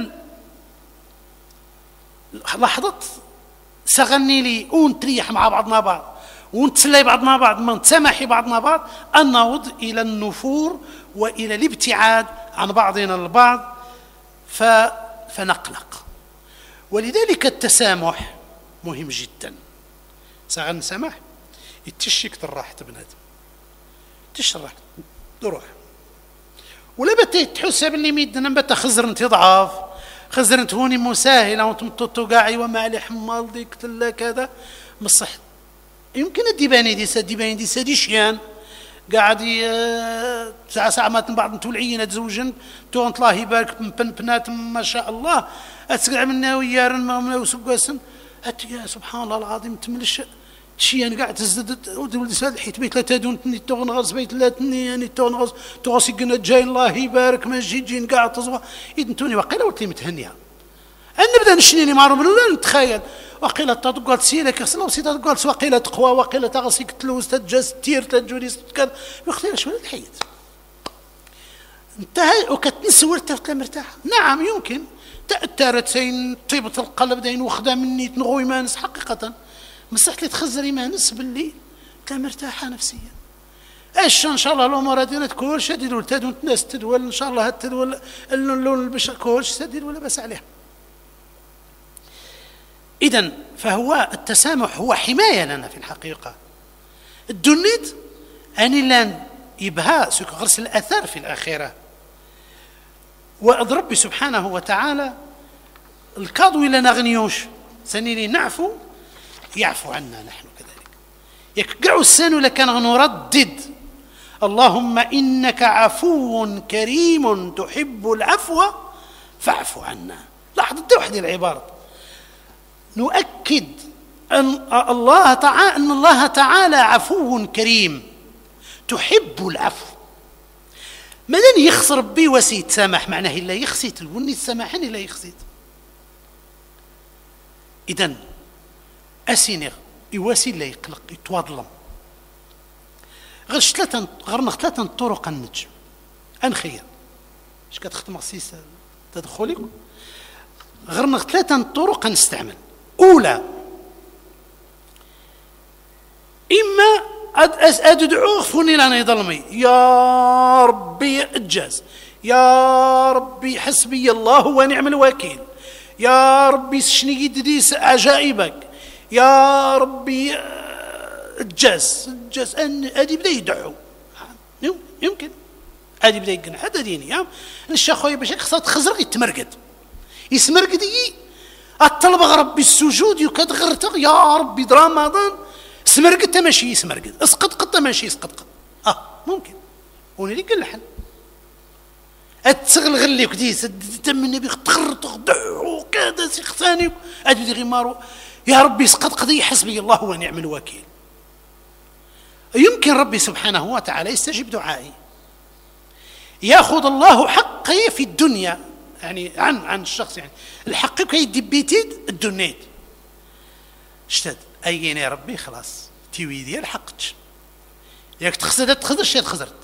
لحظه سغني لي ونتريح مع بعضنا بعض ونتسلي بعضنا بعض ما نتسامحي بعضنا بعض أن نعود إلى النفور وإلى الابتعاد عن بعضنا البعض ف... فنقلق. ولذلك التسامح مهم جدا. ساعة نسامح يتشيك تراحة بنادم تشرح تروح ولا بتا تحس باللي ميدنا بتا خزر انت ضعاف خزر انت هوني مساهلة وانتم قاعي وما علي حمال ديك تلا كذا مصح. يمكن الديباني دي سد ديباني دي سدي شيان قاعد ساعة ساعة ما بعض انتو العينة تزوجن تو انت الله يبارك بن بنات ما شاء الله اتسقع منا ويارن ما منا وسقاسن ات يا سبحان الله العظيم تملش شيان قاعد تزدد ولد ساد حيت بيت لا تدون تني تغنغص بيت لا تني يعني تغنغص تغصي قلنا جاي الله يبارك ما جي جين قاعد تصوى اذا توني وقيله ولتي متهنيها أن نبدا نشنيني معروف ولا نتخيل وقيله تقول سيلك خصنا وسيده تقول وقيله تقوى وقيله تغسي تلوز تجاز تير تجوليس كذا ما اختارش ولا الحيط انتهى وكتنسور تبقى مرتاح. نعم يمكن تأثرتين طيبة القلب داين وخدا مني تنغوي مانس حقيقة مسحت لي تخزري مانس باللي تلا مرتاحة نفسيا. ايش ان شاء الله الامور هذه تكون شديد ولا تدون الناس تدول ان شاء الله هتدول اللون البشر كلش سديد ولا بس عليها. إذن فهو التسامح هو حماية لنا في الحقيقة. الدنيت أني لان يبها سوك غرس الأثر في الآخرة وأض ربي سبحانه وتعالى الكاضو إلى نغنيوش سنيني نعفو يعفو عنا نحن كذلك يكقعوا السن لكن نردد اللهم إنك عفو كريم تحب العفو فاعف عنا. لاحظ واحدة العبارة نؤكد أن الله تعالى أن الله تعالى عفو كريم تحب العفو. مادام يخسر بي وسيت سامح معناه إلا يخسيت الوني السماحين إلا يخسيت. إذن أسينغ يواسي لا يقلق يتواضلم غير ثلاثة غير ثلاثة طرق النجم أنخير اش كتخدم خصيص تدخلي غير ثلاثة طرق نستعمل. أولى إما أدعوه فوني لنا يظلمي يا ربي إجاز يا ربي حسبي الله ونعم الوكيل يا ربي شني يدريس عجائبك يا ربي إجاز إجاز أن أدي بدأ يدعو يمكن أدي بدأ يقنع هذا ديني يا الشيخ خويا باش خصها خزرق يتمرقد يسمرقد الطلب ربي السجود يكدغرتغ يا ربي رمضان سمرقد ماشي يسمرقد اسقط قط ماشي يسقط قط اه ممكن وني اللي قال اتسغل غلي كديس تم النبي تغر تخدع وكذا سي ثاني ادي غير مارو يا ربي اسقط قضيه حسبي الله ونعم الوكيل. يمكن ربي سبحانه وتعالى يستجيب دعائي ياخذ الله حقي في الدنيا يعني عن عن الشخص يعني الحق كيدي بيتيد الدنيت اشتد اين يا ربي خلاص تيوي ديال حقتش ياك تخسر تخسر شي تخسرت.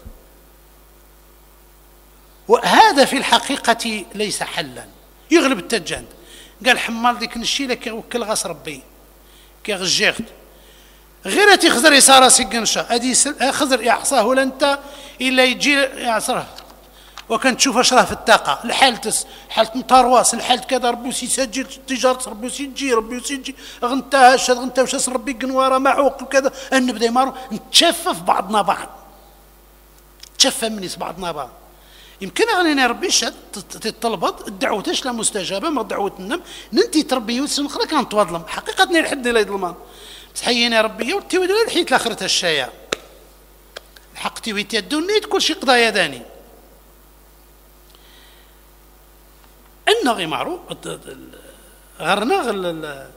وهذا في الحقيقة ليس حلا يغلب التجان قال حمال ديك نشيله كيوكل غاس ربي كيغجيغت غير تخزر يسار سكنشا هذه خزر يعصاه ولا انت الا يجي يعصره وكنتشوف اش راه في الطاقه، الحالتس حالة مطارواس، الحالة كذا، ربي سيسجل تجارة، ربي سيجي ربي سيجي غنتا هاش غنتا واش ربي قنواره معوق وكذا، نبدا مارو نتشفف بعضنا بعض، تشفى مني بعضنا بعض. يمكن غنينا ربي شاد تطلبط الدعوه تاش لا مستجابه ما دعوه النم ننتي تربي وسن اخرى كانت تواضلم حقيقه لحد لا يظلمان تحيينا ربي وتي ولا الحيت لاخرتها الشايع الحق تي ويتي الدنيا كل شيء قضايا داني ان غي معروف غرنا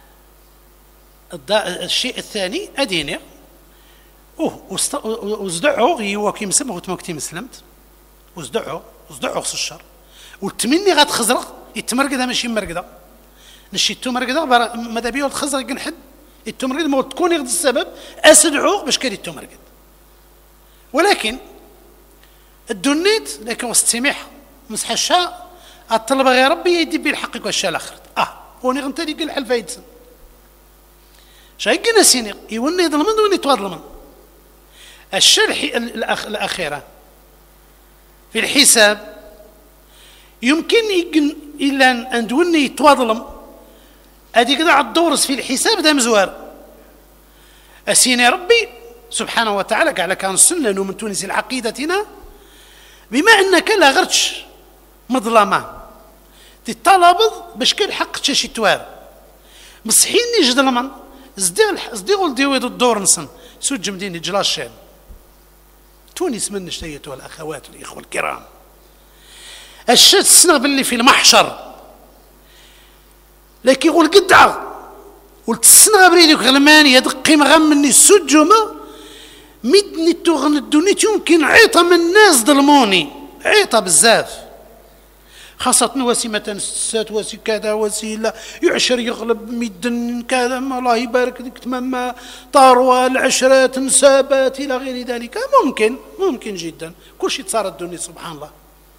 الشيء الثاني اديني اوه وزدعوا هو كيمسم هو تماك مسلمت وزدعوا وزدعوا خص الشر والتمني غتخزرق يتمرقده ماشي مرقده نشي التمرقده ماذا بيو تخزرق نحد التمرقده ما تكون يغد السبب اسدعوا باش كان التمرقد ولكن الدنيت لكن واستمح مسح الشاء الطلبه غير ربي يدي بيه الحق والشاء الاخر اه وني غنتالي قال الحل فايدسن شاي قلنا سيني يوني يظلمن وني تواظلمن الشرح الأخ الاخيره في الحساب يمكن يمكن الا ان دوني يتواظلم ادي كذا على الدورس في الحساب ده مزوار اسيني ربي سبحانه وتعالى قال كان السنه انه من تونس عقيدتنا بما انك لا غرتش مظلمه تطالب باش كان حق تشي توار مسحين يجدلمن زدير زدير ولدي الدور نسن سوج مدينه جلاشين تونس من ايتها الاخوات والاخوه الكرام الشات السنه باللي في المحشر لكن يقول قدعه قلت السنه بريدك غلماني يدقي مغم مني السجمه مدني تغن الدنيا يمكن عيطه من الناس ظلموني عيطه بزاف خاصة وسيمة السات وسي كذا وسيلة يعشر يغلب ميدن كذا الله يبارك لك تمام طاروة العشرات نسابات إلى غير ذلك ممكن ممكن جدا كل شيء صار الدنيا سبحان الله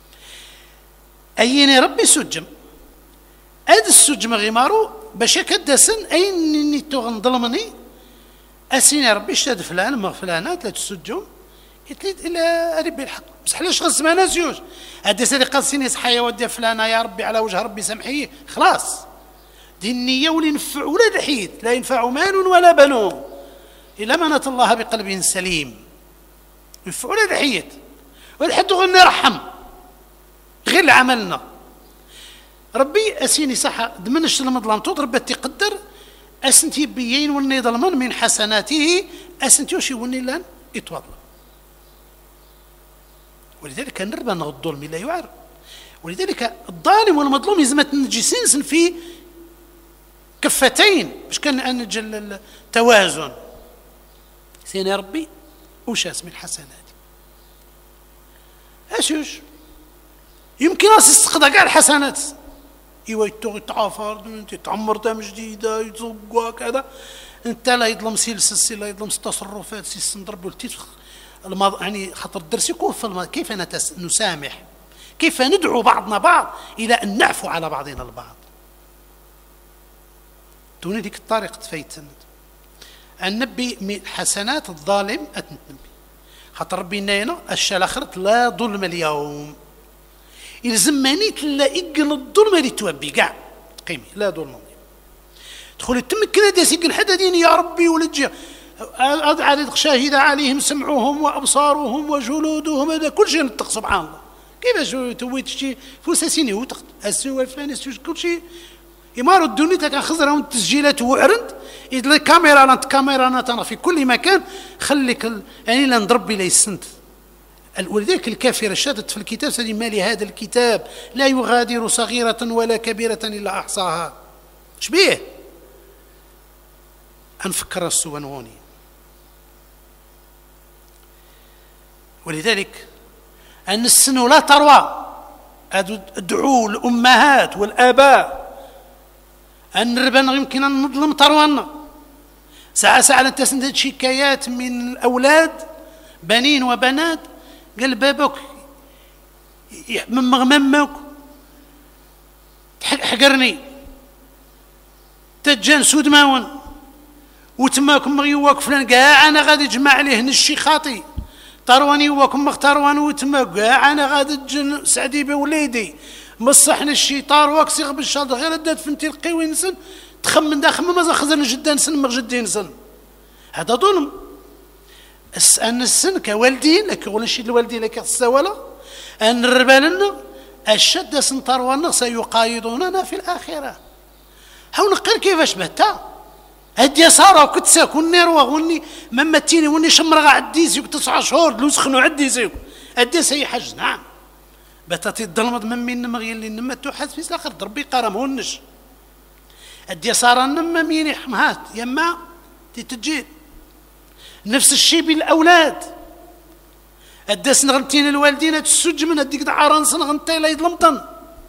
أيني ربي سجم هذا السجم غيمارو باش كدسن أين تغن ظلمني أسيني ربي شاد فلان ما فلانة لا تسجم قلت إلى ربي الحق بس علاش غص ما ناسيوش هذا سيدي قاسيني صحا يا ودي فلانه يا ربي على وجه ربي سامحيه خلاص دي النيه ولي ينفع ولا الحيد لا ينفع مال ولا بنون الا منت الله بقلب سليم ينفع ولا الحيد ولا حد غني يرحم غير عملنا ربي اسيني صح دمنش المظلم ربي تقدر اسنتي بيين ولني ظلمن من حسناته اسنتي وشي ولني لان يتوضل ولذلك نربى أن الظلم لا يعر ولذلك الظالم والمظلوم يزم تنجسين في كفتين باش كان أنج التوازن سينا ربي وش اسم الحسنات أشوش يمكن أستقضى كاع الحسنات إيوا يتعافر يتعمر دم جديدة يتزوق كذا أنت لا يظلم سلسل لا يظلم تصرفات سيسن ضرب والتيف الماض... يعني خاطر الدرس يكون في كيف نتس... نسامح كيف ندعو بعضنا بعض إلى أن نعفو على بعضنا البعض دون ديك الطريقة تفيتن النبي من حسنات الظالم أتنبي خاطر ربي ناينا الشيء الآخر لا ظلم اليوم يلزمني لا إقل الظلم اللي توبي كاع قيمي لا ظلم تدخل تمكن هذا سيقن حدا ديني يا ربي ولجي أدعى شاهد عليهم سمعهم وأبصارهم وجلودهم هذا كل شيء نطق سبحان الله كيفاش تويت شي فوساسيني وتقت السوى الفلاني كل شيء يمارو الدنيا كان خزرة والتسجيلات وعرند إذا الكاميرا أنا كاميرا أنا في كل مكان خليك ال... يعني لا نضرب إلى السنت ولذلك الكافر شدت في الكتاب سلم ما لهذا الكتاب لا يغادر صغيرة ولا كبيرة إلا أحصاها شبيه أنفكر السوانوني ولذلك أن السن لا تروى أدعو الأمهات والآباء أن ربنا يمكن أن نظلم تروانا ساعة ساعة تسند شكايات من الأولاد بنين وبنات قال بابك من مغممك حقرني تجان سود ماون وتماكم مغيوك فلان كاع أنا غادي يجمع عليه نشي خاطي اختارواني وكم اختارواني وتما كاع انا غادي تجن سعدي بوليدي مصحنا الشيطان واكسي بالشاط غير دات فنتي القوي نسن تخمن دا خمم مازال خزن جدا نسن مغ جدي نسن هذا ظلم. ان السن كوالدين لك يقول شي الوالدين لك السواله ان الربالنا الشد سنطروانا سيقايضوننا في الاخره. هاو نقل كيفاش بتا هدي صاروا كنت ساكن نيروا وني ممتيني وني شمرغا عديزي تسعة شهور لو سخنوا عديزي هدي سي حج نعم بتاتي الظلمض من مين نمغي اللي نمتو حد في الاخر ربي قرم هونش هدي صار نما مين حمهات يما تتجي نفس الشيء بالاولاد الداس نغنتين الوالدين تسج من هديك دعارانس نغنتي لا يظلمطن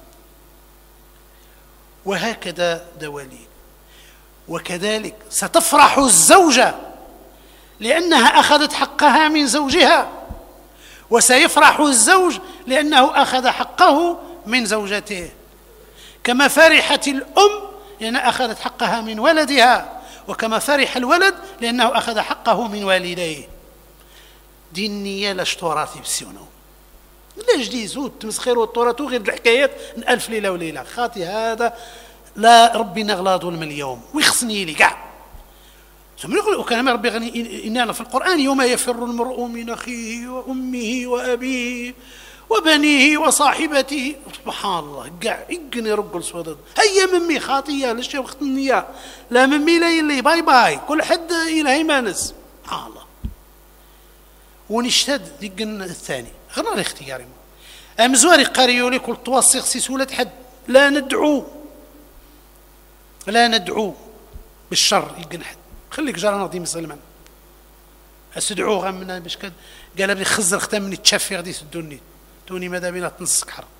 وهكذا دواليب. وكذلك ستفرح الزوجة لأنها أخذت حقها من زوجها، وسيفرح الزوج لأنه أخذ حقه من زوجته، كما فرحت الأم لأنها أخذت حقها من ولدها، وكما فرح الولد لأنه أخذ حقه من والديه. دي النية لاش تراثي بسيونو لا جديد زود تمسخير والتراث غير الحكايات ألف ليلة وليلة خاطي هذا لا ربي نغلا ظلم اليوم ويخصني لي كاع وكان ربي غني إننا في القرآن يوم يفر المرء من أخيه وأمه وأبيه وبنيه وصاحبته سبحان الله كاع يقني رب الصدد هيا ممي خاطية ليش وقت النية لا ممي لا يلي باي باي كل حد إلى هيمانس سبحان الله. ونشتد يقن الثاني غير الاختياري أمزواري قاريولي كل توصيق سيسولة حد لا ندعو لا ندعو بالشر يقن حد خليك جارنا دي مسلمان أسدعو غمنا باش كان قال لي خزر ختم مني تشافي غادي يسدوني توني ماذا بينا تنسك حرام.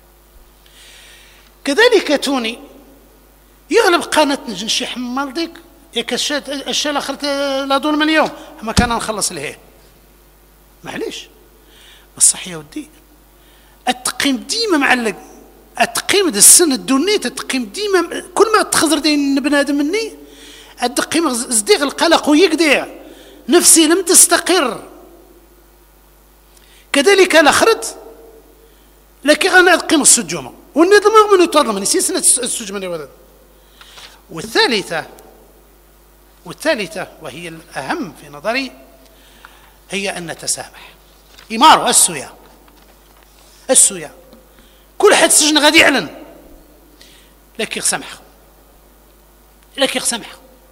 كذلك توني يغلب قناة نجن شي حمال ديك ياك الشال اخرت لا دون من اليوم ما كان نخلص لهيه معليش بصح يا ودي التقييم ديما معلق التقييم د السن الدونيت التقييم ديما كل ما تخزر دين بنادم مني التقييم زديق القلق ويقدع نفسي لم تستقر. كذلك الاخرت لكن غانا تقيم السجومه والنظام من يطلب من سنه السجومه ولد. والثالثه والثالثه وهي الاهم في نظري هي ان نتسامح. إمارة السويا السويا كل حد سجن غادي يعلن لكن يسامح لكن يسامح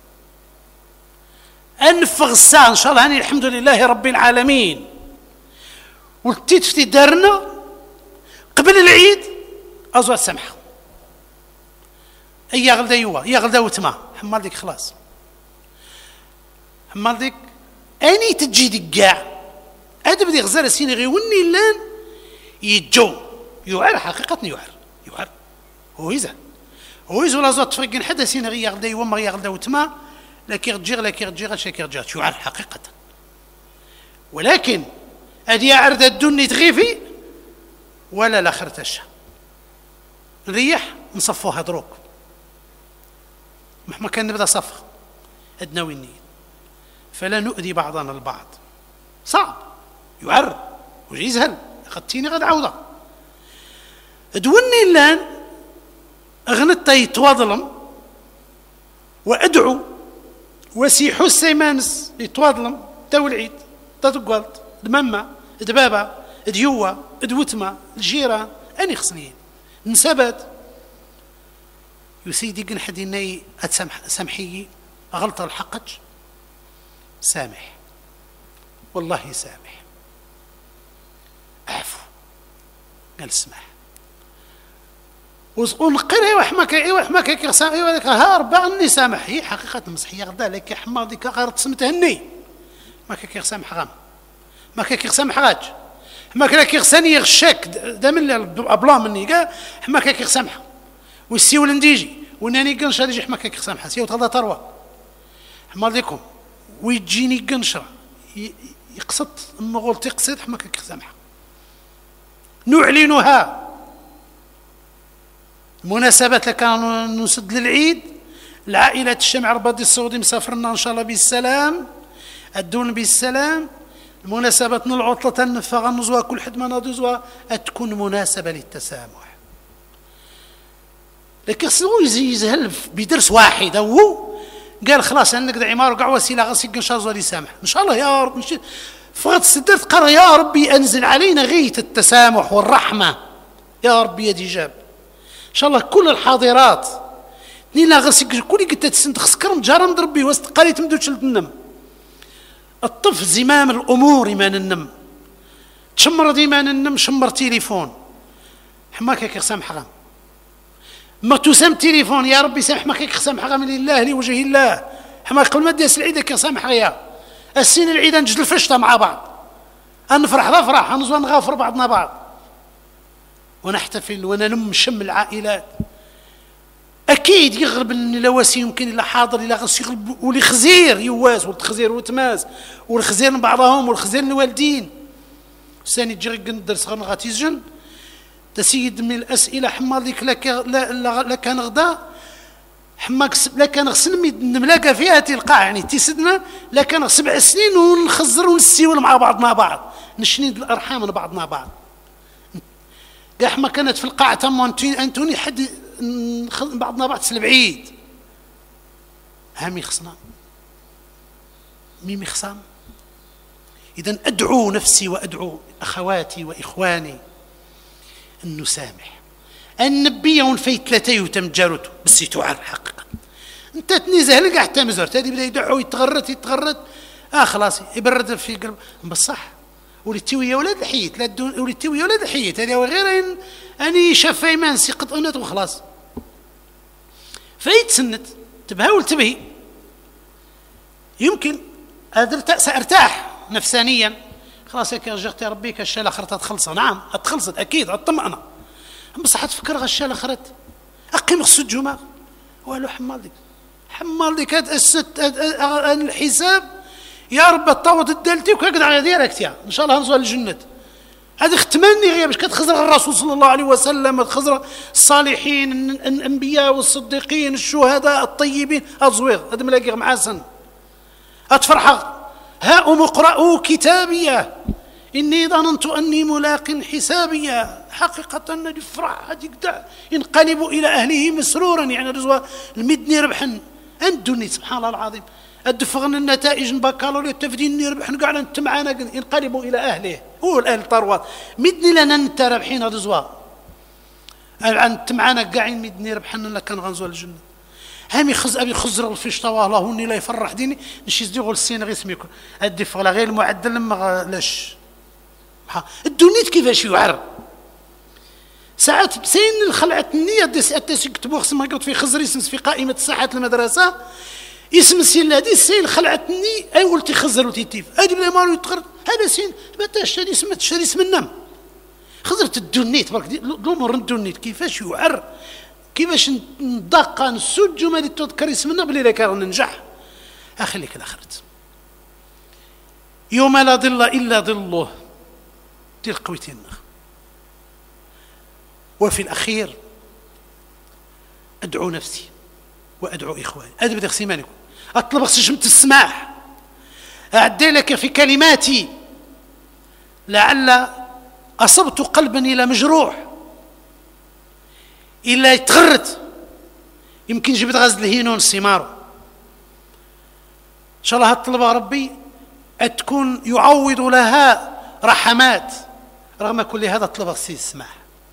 انفغ الساعه ان شاء الله هاني الحمد لله رب العالمين ولتيت في دارنا قبل العيد ازوات سامحه اي غلدا يوا يا غلدا وتما حمال ديك خلاص حمال ديك اني تجي ديك كاع هذا بدي غزال سيني غيوني لان يجو يوعر حقيقة يوعر يوعر هو يزعل هو يزول ازوات تفرقين حدا سيني غي يغدا يوما غي يغدا وتما لكي رجيغ لكي رجيغ شاكي رجيغ يوعر حقيقة. ولكن هذه عرض الدني تغيفي ولا لا خرتش نريح نصفوها دروك مهما كان نبدا صفخ ادنا ويني فلا نؤذي بعضنا البعض صعب يعر ويزهل خدتيني غد عوضه ادوني الان اغنت يتواضلم وادعو وسيحو السيمانس يتواضلم تاو العيد تتقلت دمما دبابه ديوه دوتما الجيران اني خصنيين نسبت يسيدي قن حديني اتسامح سامحي غلطه الحقج سامح والله سامح اعفو قال اسمح ونقر ايوا حماك ايوا حماك هيك سامح ايوا لك ها ربع اني سامح هي حقيقه مسحيه غدا لك حما ديك غير تسمت هني ما كيك سامح غام ما كيك سامح غاج حما كيك ثاني غشاك دا من بلا مني كاع حما كيك سامح والسيول نديجي وناني قنشر يجي حما كيك سامح سيو تغدا تروى حما ديكم ويجيني قنشره يقصد اما قلت يقصد حما كيك سامح نعلنها مناسبة كان نسد للعيد العائلة الشمع رباضي السعودي مسافرنا إن شاء الله بالسلام الدون بالسلام المناسبات العطلة تنفى غنزوها كل حد ما نضوزها تكون مناسبة للتسامح. لكن خصو يزهل بدرس واحد هو قال خلاص عندك دا عمار وكاع وسيله غاسيك ان شاء الله يسامح ان شاء الله يا رب. مشيت فغت سدرت قرا يا ربي انزل علينا غايه التسامح والرحمه يا ربي يا ديجاب ان شاء الله. كل الحاضرات نيلا غاسيك كل قلت تسند خسكر مجارم ربي وسط قريت مدوش للنم الطف زمام الامور ما ننم تشمر ديما ننم شمر تليفون حماك هكا سامح غام ما تسام تليفون يا ربي سامح ما كيك سامح غا من لله لوجه الله حما قبل ما داس العيد كي سامح غيا السنه العيد نجد الفشطه مع بعض نفرح نفرح نزوى نغافر بعضنا بعض ونحتفل ونلم شم العائلات. اكيد يغرب اللواسي يمكن الى حاضر الى غس يغرب ولي خزير يواس والخزير وتماس والخزير من بعضهم والخزير الوالدين ثاني تجي ندير صغر غاتيزجن تسيد من الاسئله حما ديك لا لا كان غدا حما لا كان خصنا نملاقى فيها تلقى يعني تيسدنا لا كان سبع سنين ونخزر ونسيول مع بعض مع بعض نشنيد الارحام من بعضنا بعض كاع حما كانت في القاعه تما انتوني حد بعضنا بعض سلبعيد هامي خصنا ميمي خصام. اذا ادعو نفسي وادعو اخواتي واخواني أن نسامح. النبي ونفيت ثلاثة وتم جارته بس يتوعر حقيقة أنت تنزه لك حتى مزورت هذه بدا يدعو يتغرت يتغرت آه خلاص يبرد في قلب بصح ولدتي ويا ولاد حيت لا دون ولدتي ويا ولاد حيت هذا غير إن أني شاف إيمان سقط أنت وخلاص فايت سنت تبها ولتبهي يمكن سأرتاح نفسانيا خلاص هيك رجعت يا ربي كالشاله اخرت تخلص. نعم تخلصت اكيد الطمأنة بصح تفكر غا الشاله اخرت اقيم خصو الجمعه والو حمال ديك حمال ديك هاد الحساب يا رب الطاوط الدالتي وكاكد على ديريكت ان شاء الله نوصل للجنه. هذه ختماني غير باش كتخزر الرسول صلى الله عليه وسلم تخزر الصالحين الانبياء والصديقين الشهداء الطيبين الزويغ هذا ملاقي مع سن اتفرح هاؤم اقرأوا كتابيه إني ظننت أني ملاق حسابيه. حقيقة نفرح هذيك دع ينقلب إلى أهله مسرورا يعني رزوة المدني ربحا أندوني سبحان الله العظيم الدفغن النتائج البكالوريا التفدين ربحن قاعد أنت معنا ينقلبوا إلى أهله هو الأهل طروات مدني لنا أنت ربحين رزوة أنت معنا قاعدين مدني ربحن لنا كان غنزوا الجنة هامي خز ابي خزر الفيشطه والله هوني لا يفرح ديني نشيز ديغول السين غير سميكو ادي فغلا غير المعدل ما لاش الدنيت كيفاش يعر ساعات سين الخلعه النيه دي سي كتبوا خص ما قلت في خزر اسم في قائمه ساحات المدرسه اسم السين هذه السين خلعه الني اي قلتي خزر وتيتيف هذه بلا مالو يتقرب هذا سين ما تشري اسم تشري اسم النم خزرت الدنيت برك الامور الدنيت كيفاش يعر كيفاش ندق نسج وما تذكر اسمنا بلي لا كان ننجح اخلي كذا اخرت يوم لا ظل الا ظله ديال قويتين. وفي الاخير ادعو نفسي وادعو اخواني ادعو بدي خصيمانكم اطلب خصيمة السماح اعدي لك في كلماتي لعل اصبت قلبا الى مجروح إلا يتغرت يمكن جبت غزل الهينون السمارو إن شاء الله هالطلبة ربي تكون يعوض لها رحمات رغم كل هذا طلب السي السماح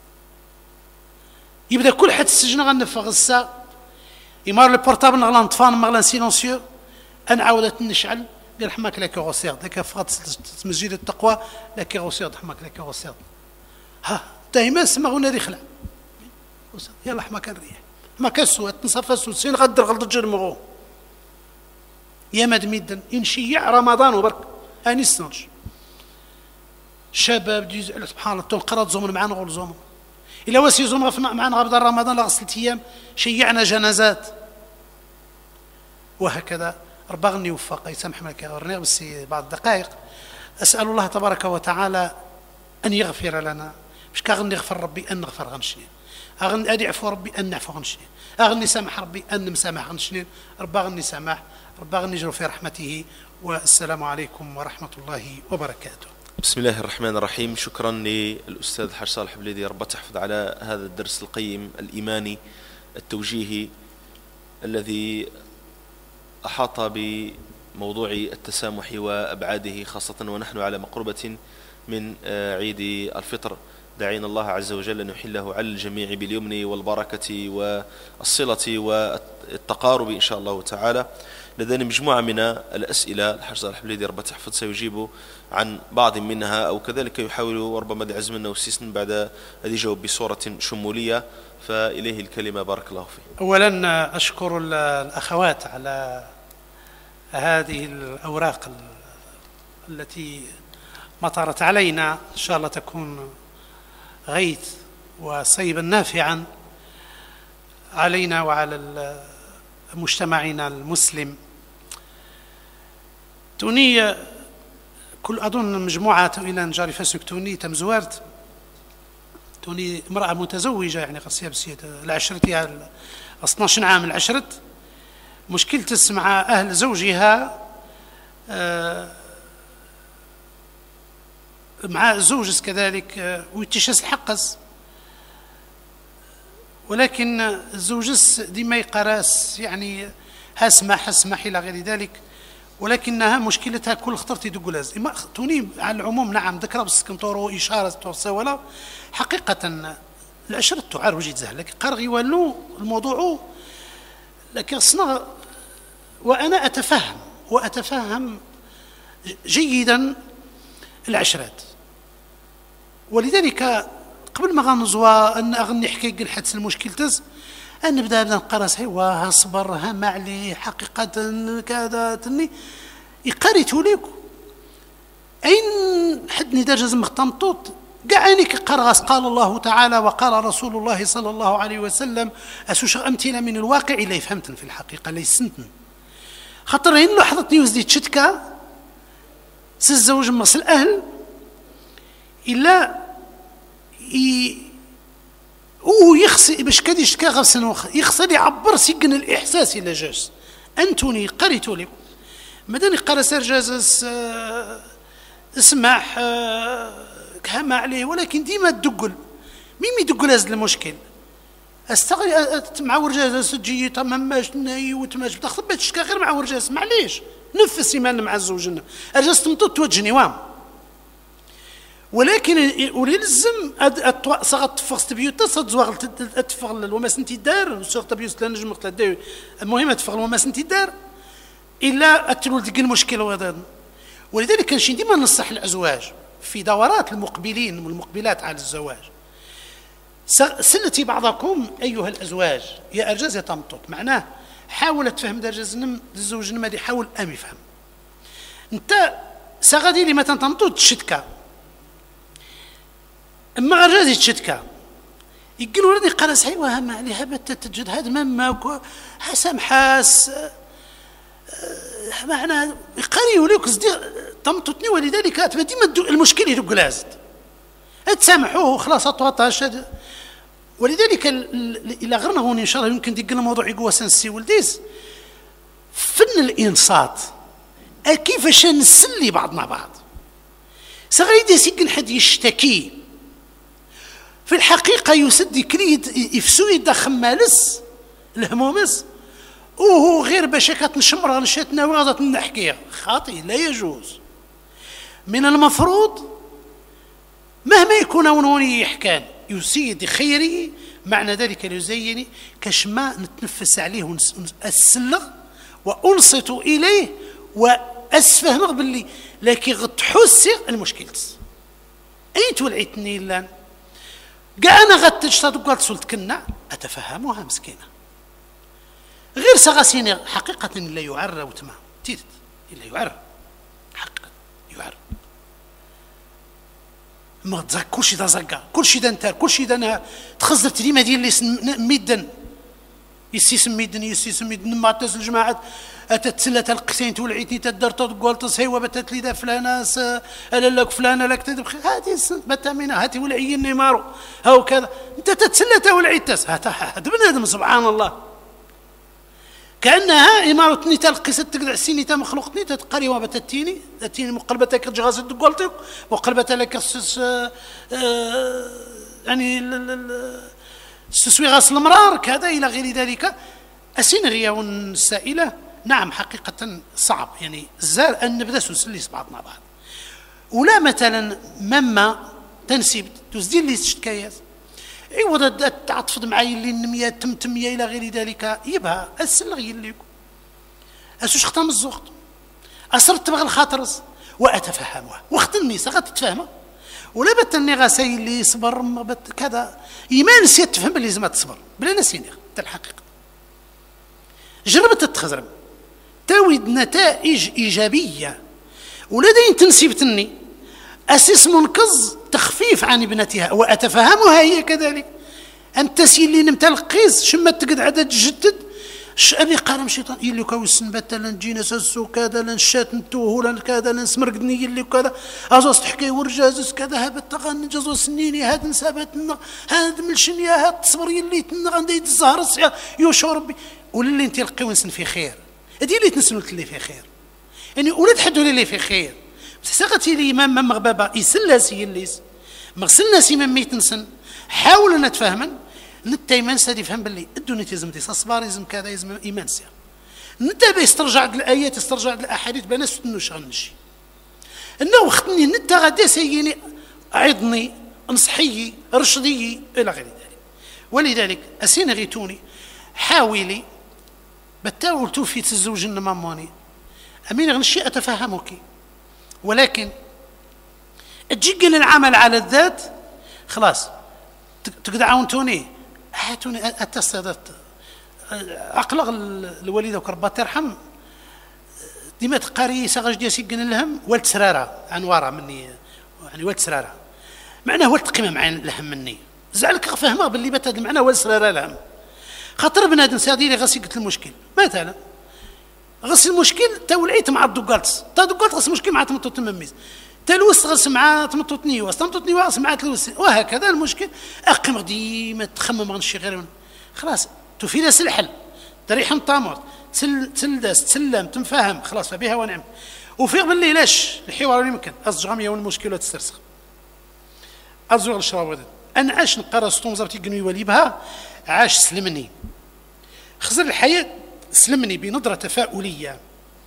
يبدا كل حد السجن غنفغ السا يمار البورتابل نغلا نطفان مغلا سيلونسيو أنا عاودت نشعل قال حماك لك غوسيرد لك فغط مسجد التقوى لك غوسيرد حماك لك غوسيرد ها دايما سما غونا ريخلع يلا حما كان ريح ما كسو تنصفسو سين غدر غلط جرمغو يا مد ميدن ينشيع رمضان وبرك اني السنج شباب ديز سبحان الله تنقرض زومن معنا غول زومن الا واسي زومن معنا غبدا رمضان لغسلت ايام شيعنا جنازات وهكذا ربغني وفق يسامح لك غير بس بعض الدقائق اسال الله تبارك وتعالى ان يغفر لنا مش كاغني يغفر ربي ان نغفر غنشنين أغني أدي عفو ربي أن نعفو غنشنين أغني سامح ربي أن مسامح غنشنين ربا غني سامح ربا غني يجرو في رحمته والسلام عليكم ورحمة الله وبركاته. بسم الله الرحمن الرحيم. شكرا للأستاذ حاج صالح بليدي، رب تحفظ على هذا الدرس القيم الإيماني التوجيهي الذي أحاط بموضوع التسامح وأبعاده، خاصة ونحن على مقربة من عيد الفطر. داعين الله عز وجل أن يحله على الجميع باليمن والبركة والصلة والتقارب إن شاء الله تعالى. لدينا مجموعة من الأسئلة، الحاج صالح بليدي رب تحفظ سيجيب عن بعض منها، أو كذلك يحاول وربما لعزمنا وسيسن بعد أن يجاوب بصورة شمولية، فإليه الكلمة بارك الله فيه. أولا أشكر الأخوات على هذه الأوراق التي مطرت علينا، إن شاء الله تكون غيث وصيبا نافعا علينا وعلى مجتمعنا المسلم. توني كل أظن مجموعة إلى نجاري فاسك توني تمزوارت توني امرأة متزوجة، يعني قصية بسيطة العشرة اثناش عام العشرة. مشكلة تسمع أهل زوجها آه مع زوجس كذلك ويتشاس الحقس، ولكن الزوجس ديما يقراس يعني هسمح هسمح إلى غير ذلك، ولكنها مشكلتها كل خطرتي دقلاز توني على العموم. نعم ذكرى بس كنطورو إشارة تورسا ولا حقيقة العشرة تعار وجد زهر، لكن قرغي ولو الموضوع لكن صنع. وأنا أتفهم وأتفهم جيدا العشرات، ولذلك قبل ما غنزوا أن أغني حكاية الحدث المشكل تز أن نبدأ نبدأ نقرأ هوا هصبر هم عليه حقيقة كذا تني يقريتوا لك أين حدني درجة مختمطوط قاعنك قرغس قال الله تعالى وقال رسول الله صلى الله عليه وسلم أسوش أمثلة من الواقع اللي فهمتن في الحقيقة اللي سنتن خاطر هين لحظتني وزدي تشتكا سالزوج مصل الأهل إلا ي... أوه يخسي باش كاد يشتكى غسن يخسر يعبر سجن الإحساس إلى جاز أنتوني قريتوا لي مداني قرا سير جازس آه اسمح آه كهما عليه، ولكن ديما تدقل مين يدقل هذا المشكل استغل مع ورجاز تجي تماماش ناي وتماش تاخذ تشكى غير مع ورجاز معليش نفس ايمان مع زوجنا الرجاز تمطط توجني وام، ولكن وللزم صغت فغست بيوتا صدزواغ تفغل وما سنتي دار صغت بيوت لا نجم قتل المهم تفغل وما سنتي دار الا اتلو ديك المشكل هذا. ولذلك كنشي ديما ننصح الازواج في دورات المقبلين والمقبلات على الزواج، سلتي بعضكم ايها الازواج يا ارجاز يا تمطط، معناه حاول تفهم درجز نم الزوج نما اللي حاول ام يفهم انت سغادي لي مثلا تمطط تشتكى اما ارجاز تشتكى يقول ولدي قال صحيح وهم عليها بت تجد هذا مما حسام حاس معناه يقري وليك زدي تمططني، ولذلك ديما المشكل يدق لازد تسامحوه خلاص اطواطاش. ولذلك الى غرنا هون ان شاء الله يمكن ديك الموضوع يقوى سنسي ولديس فن الانصات كيفاش نسلي بعضنا بعض. صغيدي سيكن حد يشتكي في الحقيقه يسدي كريد يفسو يدخل مالس الهمومس وهو غير باش كتنشمر نشاتنا وغادة نحكيها خاطئ لا يجوز. من المفروض مهما يكون ونوني يحكان يسيد خيري معنى ذلك يزيني كشما نتنفس عليه السلغ وانصت اليه واسفهم باللي لكن غتحسي المشكل اي تولعتني لان كاع انا غتجتهد وقالت سلت كنا اتفهمها مسكينه غير سغاسيني حقيقه لا يعر وتما تيت الا يعر حقا يعر ما تزك كلشي دا زكا كلشي دا نتار كلشي دا نهار تخزرت لي ما ديال لي ميدن يسيسم ميدن يسيسم ميدن ما تاز الجماعات اتتسلى تلقيتين تولعيتني تدار تقول تصهيوه بتات لي دا فلانه الا لك فلانه لك تدبخ هذه بتامينه هاتي ولعيني مارو هاو كذا انت تتسلى تولعيت تاس هذا بنادم سبحان الله كأنها إمارة نيتا القصة تقدع السيني تا مخلوق نيتا تقري وما بتتيني تتيني مقلبتها كرجغاز الدقولتك وقلبتها لك يعني السسوي غاس المرار كذا إلى غير ذلك. السينغية والسائلة نعم حقيقة صعب يعني الزار أن نبدأ نسليس بعضنا بعض ولا مثلا مما تنسيب تزدي اللي تشتكيات ايوا تعطفض معايا اللي النمية تمتمية إلى غير ذلك يبها السلغي اللي يكون أسوش ختام الزوخت أصرت تبغى الخاطرز وأتفهمها وقت النساء غتتفهمها ولا بتني غاسي اللي يصبر بت كذا إيمان نسيت تفهم باللي لازم تصبر بلا نسيني حتى الحقيقة جربت تتخزرم تاويد نتائج إيجابية ولدين تنسيبتني أساس منقذ تخفيف عن ابنتها وأتفهمها هي كذلك أنت سيلي نمت القيس شما تقعد عدد جدد أبي قارم شيطان يلي كوس نبتا لن جينا سسو كذا لن شات نتوه لن كذا لن سمرقني يلي كذا أزوز تحكي ورجازس كذا هبت تغن جزو سنيني هاد نسابتنا هاد ملشنيا هاد تصبر يلي تنغ عندي الزهر الصيا يوشو ربي ولي انت القي ونسن في خير هادي اللي تنسنوت لي في خير يعني ولد حدوا لي في خير ساقتي لي امام مام مغبابه يسلاسي الليس مغسلنا سي مام ميتنسن حاول نتفاهمن نتايمان سادي فهم باللي الدنيا تلزم دي صبار يلزم كذا يلزم ايمان سيا نتا بيسترجع الايات استرجع الاحاديث بناس انه شغل نشي انه وختني نتا غدا سيني عظني انصحي رشدي الى غير ذلك. ولذلك اسين غيتوني حاولي بتاول توفي تزوج ماموني امين غنشي اتفهمك ولكن تجيقن العمل على الذات خلاص تقدر عاونتوني هاتوني اتستدت اقلق الوالده وكربات ترحم ديما تقاري ساغاج ديال سيقن الهم ولد سراره عن ورا مني يعني ولد سراره معناه ولد قيمه مع الهم مني زعلك فهمها باللي بات هذا المعنى ولد سراره الهم خاطر بنادم ساديري غاسي قلت المشكل مثلا غسل المشكل تا وليت مع الدقالت تا دقالت غسل المشكل مع تمطو تمميز تا الوسط غسل مع تمطو تنيواس تمطو تنيواس مع تلوس وهكذا المشكل اقيم ديما تخمم غنشي غير من خلاص توفي ناس الحل تريح مطامور تسل تلداس تسلم تنفهم خلاص فبها ونعم وفيق باللي لاش الحوار اللي يمكن ازجغم يا المشكل وتسترسخ ازجغ الشراب ودد انا عاش نقرا سطوم زبطي قنوي وليبها عاش سلمني خزر الحياه سلمني بنظرة تفاؤلية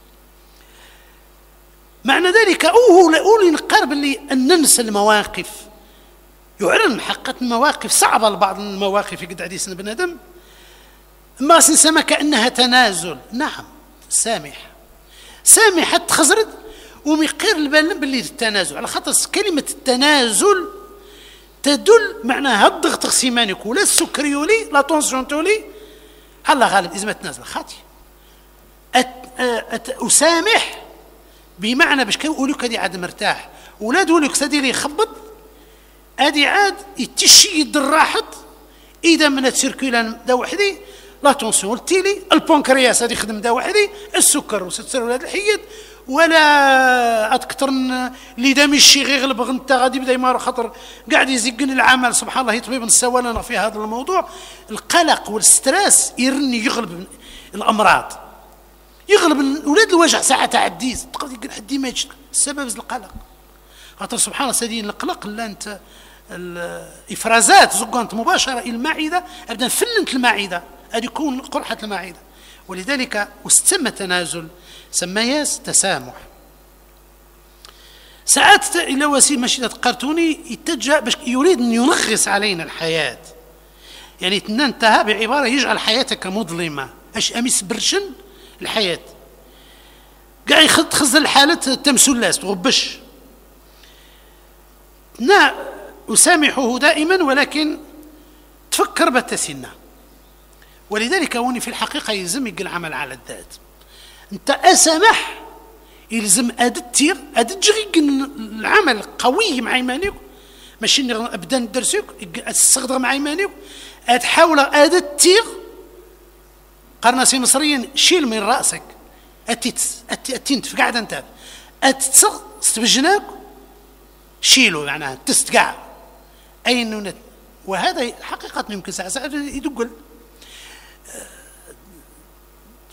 معنى ذلك أوه لأولي نقارب اللي أن ننسى المواقف يعلن حقا المواقف صعبة لبعض المواقف يقعد عديسنا بنادم ما سنسمى كأنها تنازل نعم سامح سامح حتى خزرد وميقير البال باللي التنازل على خاطر كلمة التنازل تدل معناها الضغط غسيمانك ولا السكريولي لا تونسيون تولي هلا غالب إذا ما تنازل خاطي أت أت أسامح بمعنى باش كيقولوا كدي عاد مرتاح ولا دولك سدي لي يخبط ادي عاد يتشي الراحت اذا من السيركيلان دا وحدي لا تونسيون تيلي البنكرياس هذه يخدم دا وحدي السكر وستسر ولاد الحيد ولا اكثر اللي دام الشيء غيغلب غنتا غادي يبدا يمار خاطر قاعد يزقن العمل سبحان الله طبيب نسوالنا في هذا الموضوع القلق والستريس يرني يغلب الامراض يغلب اولاد الوجع ساعه تعديز تقدر يقول حدي ما يجي السبب القلق خاطر سبحان الله سدين القلق لا انت الافرازات زقانت مباشره الى المعده ابدا فلنت المعده هذه يكون قرحه المعده ولذلك واستم تنازل سمياس تسامح ساعات الى وسيله ماشي قرتوني يتجه باش يريد ان ينغص علينا الحياه يعني تنتهى بعباره يجعل حياتك مظلمه اش امس برشن الحياه قاعد يخزن الحاله تمسلاس تغبش نا اسامحه دائما ولكن تفكر بالتسنه ولذلك هوني في الحقيقه يلزم يقل العمل على الذات انت اسمح يلزم ادتير ادتجري العمل قوي مع ايمانك ماشي ابدا ندرسك استخدم مع ايمانك تحاول ادتير قرناسي مصريين شيل من راسك اتيت اتينت في قاعده انت اتتصغ استبجناك شيلوا معناها تستقع اي انه وهذا حقيقه يمكن ساعه ساعه يدق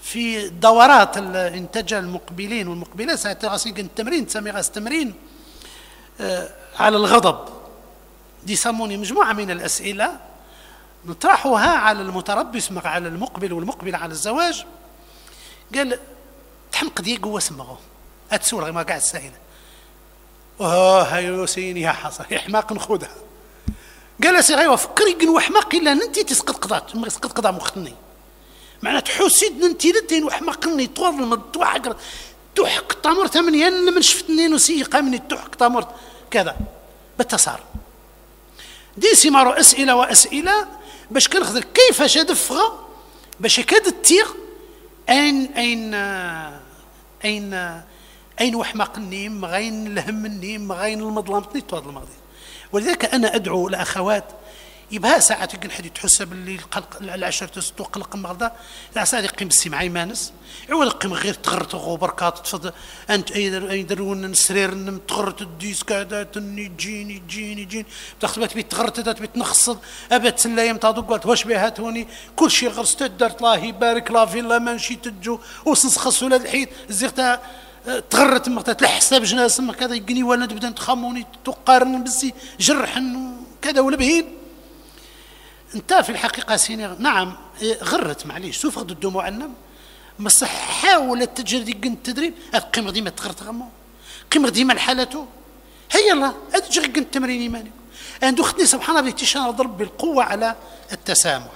في دورات الانتاج المقبلين والمقبلات ساعتين التمرين تسمي غاس تمرين على الغضب دي سموني مجموعة من الأسئلة نطرحها على المتربص على المقبل والمقبل على الزواج. قال تحمق ديك هو سمغه أتسول غير ما قاعد السائلة وها هاي سيني يا حصر يا حماق نخدها. قال سي غير فكري قن حماق إلا أنت تسقط قضات ما تسقط قضاء مختني معناه تحسيد أنت لدين وحماقني طور المضوع تحك طامرت من ين من شفتنين وسيقة مني تحك طامرت كذا بالتصار دي سمارو أسئلة وأسئلة باش كنخذ كيف شدفغة باش كاد التيغ أين أين أين أين وحماقني مغين لهمني مغين المظلمتني طوال الماضي. ولذلك أنا أدعو الأخوات يبها ساعات يمكن حد يتحسب اللي القلق العشرة تستو قلق المغدا لا ساعات يقيم السمعي مانس عوض قيم غير تغرت غبركات تفضل انت يدرون السرير تغرت الديس كذا تني جيني جيني جيني تاخذ تبي تغرت تبي تنخصد ابد سلايم تاع قلت واش بها توني كل شيء غرست درت الله يبارك لا فيلا ما مشيت تجو وسنسخص ولا الحيط زيرتها تغرت مقتا تحسب جناس كذا يقني ولا تبدا تخموني تقارن بزي جرح كذا ولا بهين انت في الحقيقه سيني نعم غرت معليش سوف غد الدموع النم بس حاولت تجري قن التدريب قيمه ديما تغرت غمو قيمه ديما لحالته هيا الله اتجري قن التمرين ايماني عنده اختي سبحان الله تيشان ضرب بالقوه على التسامح.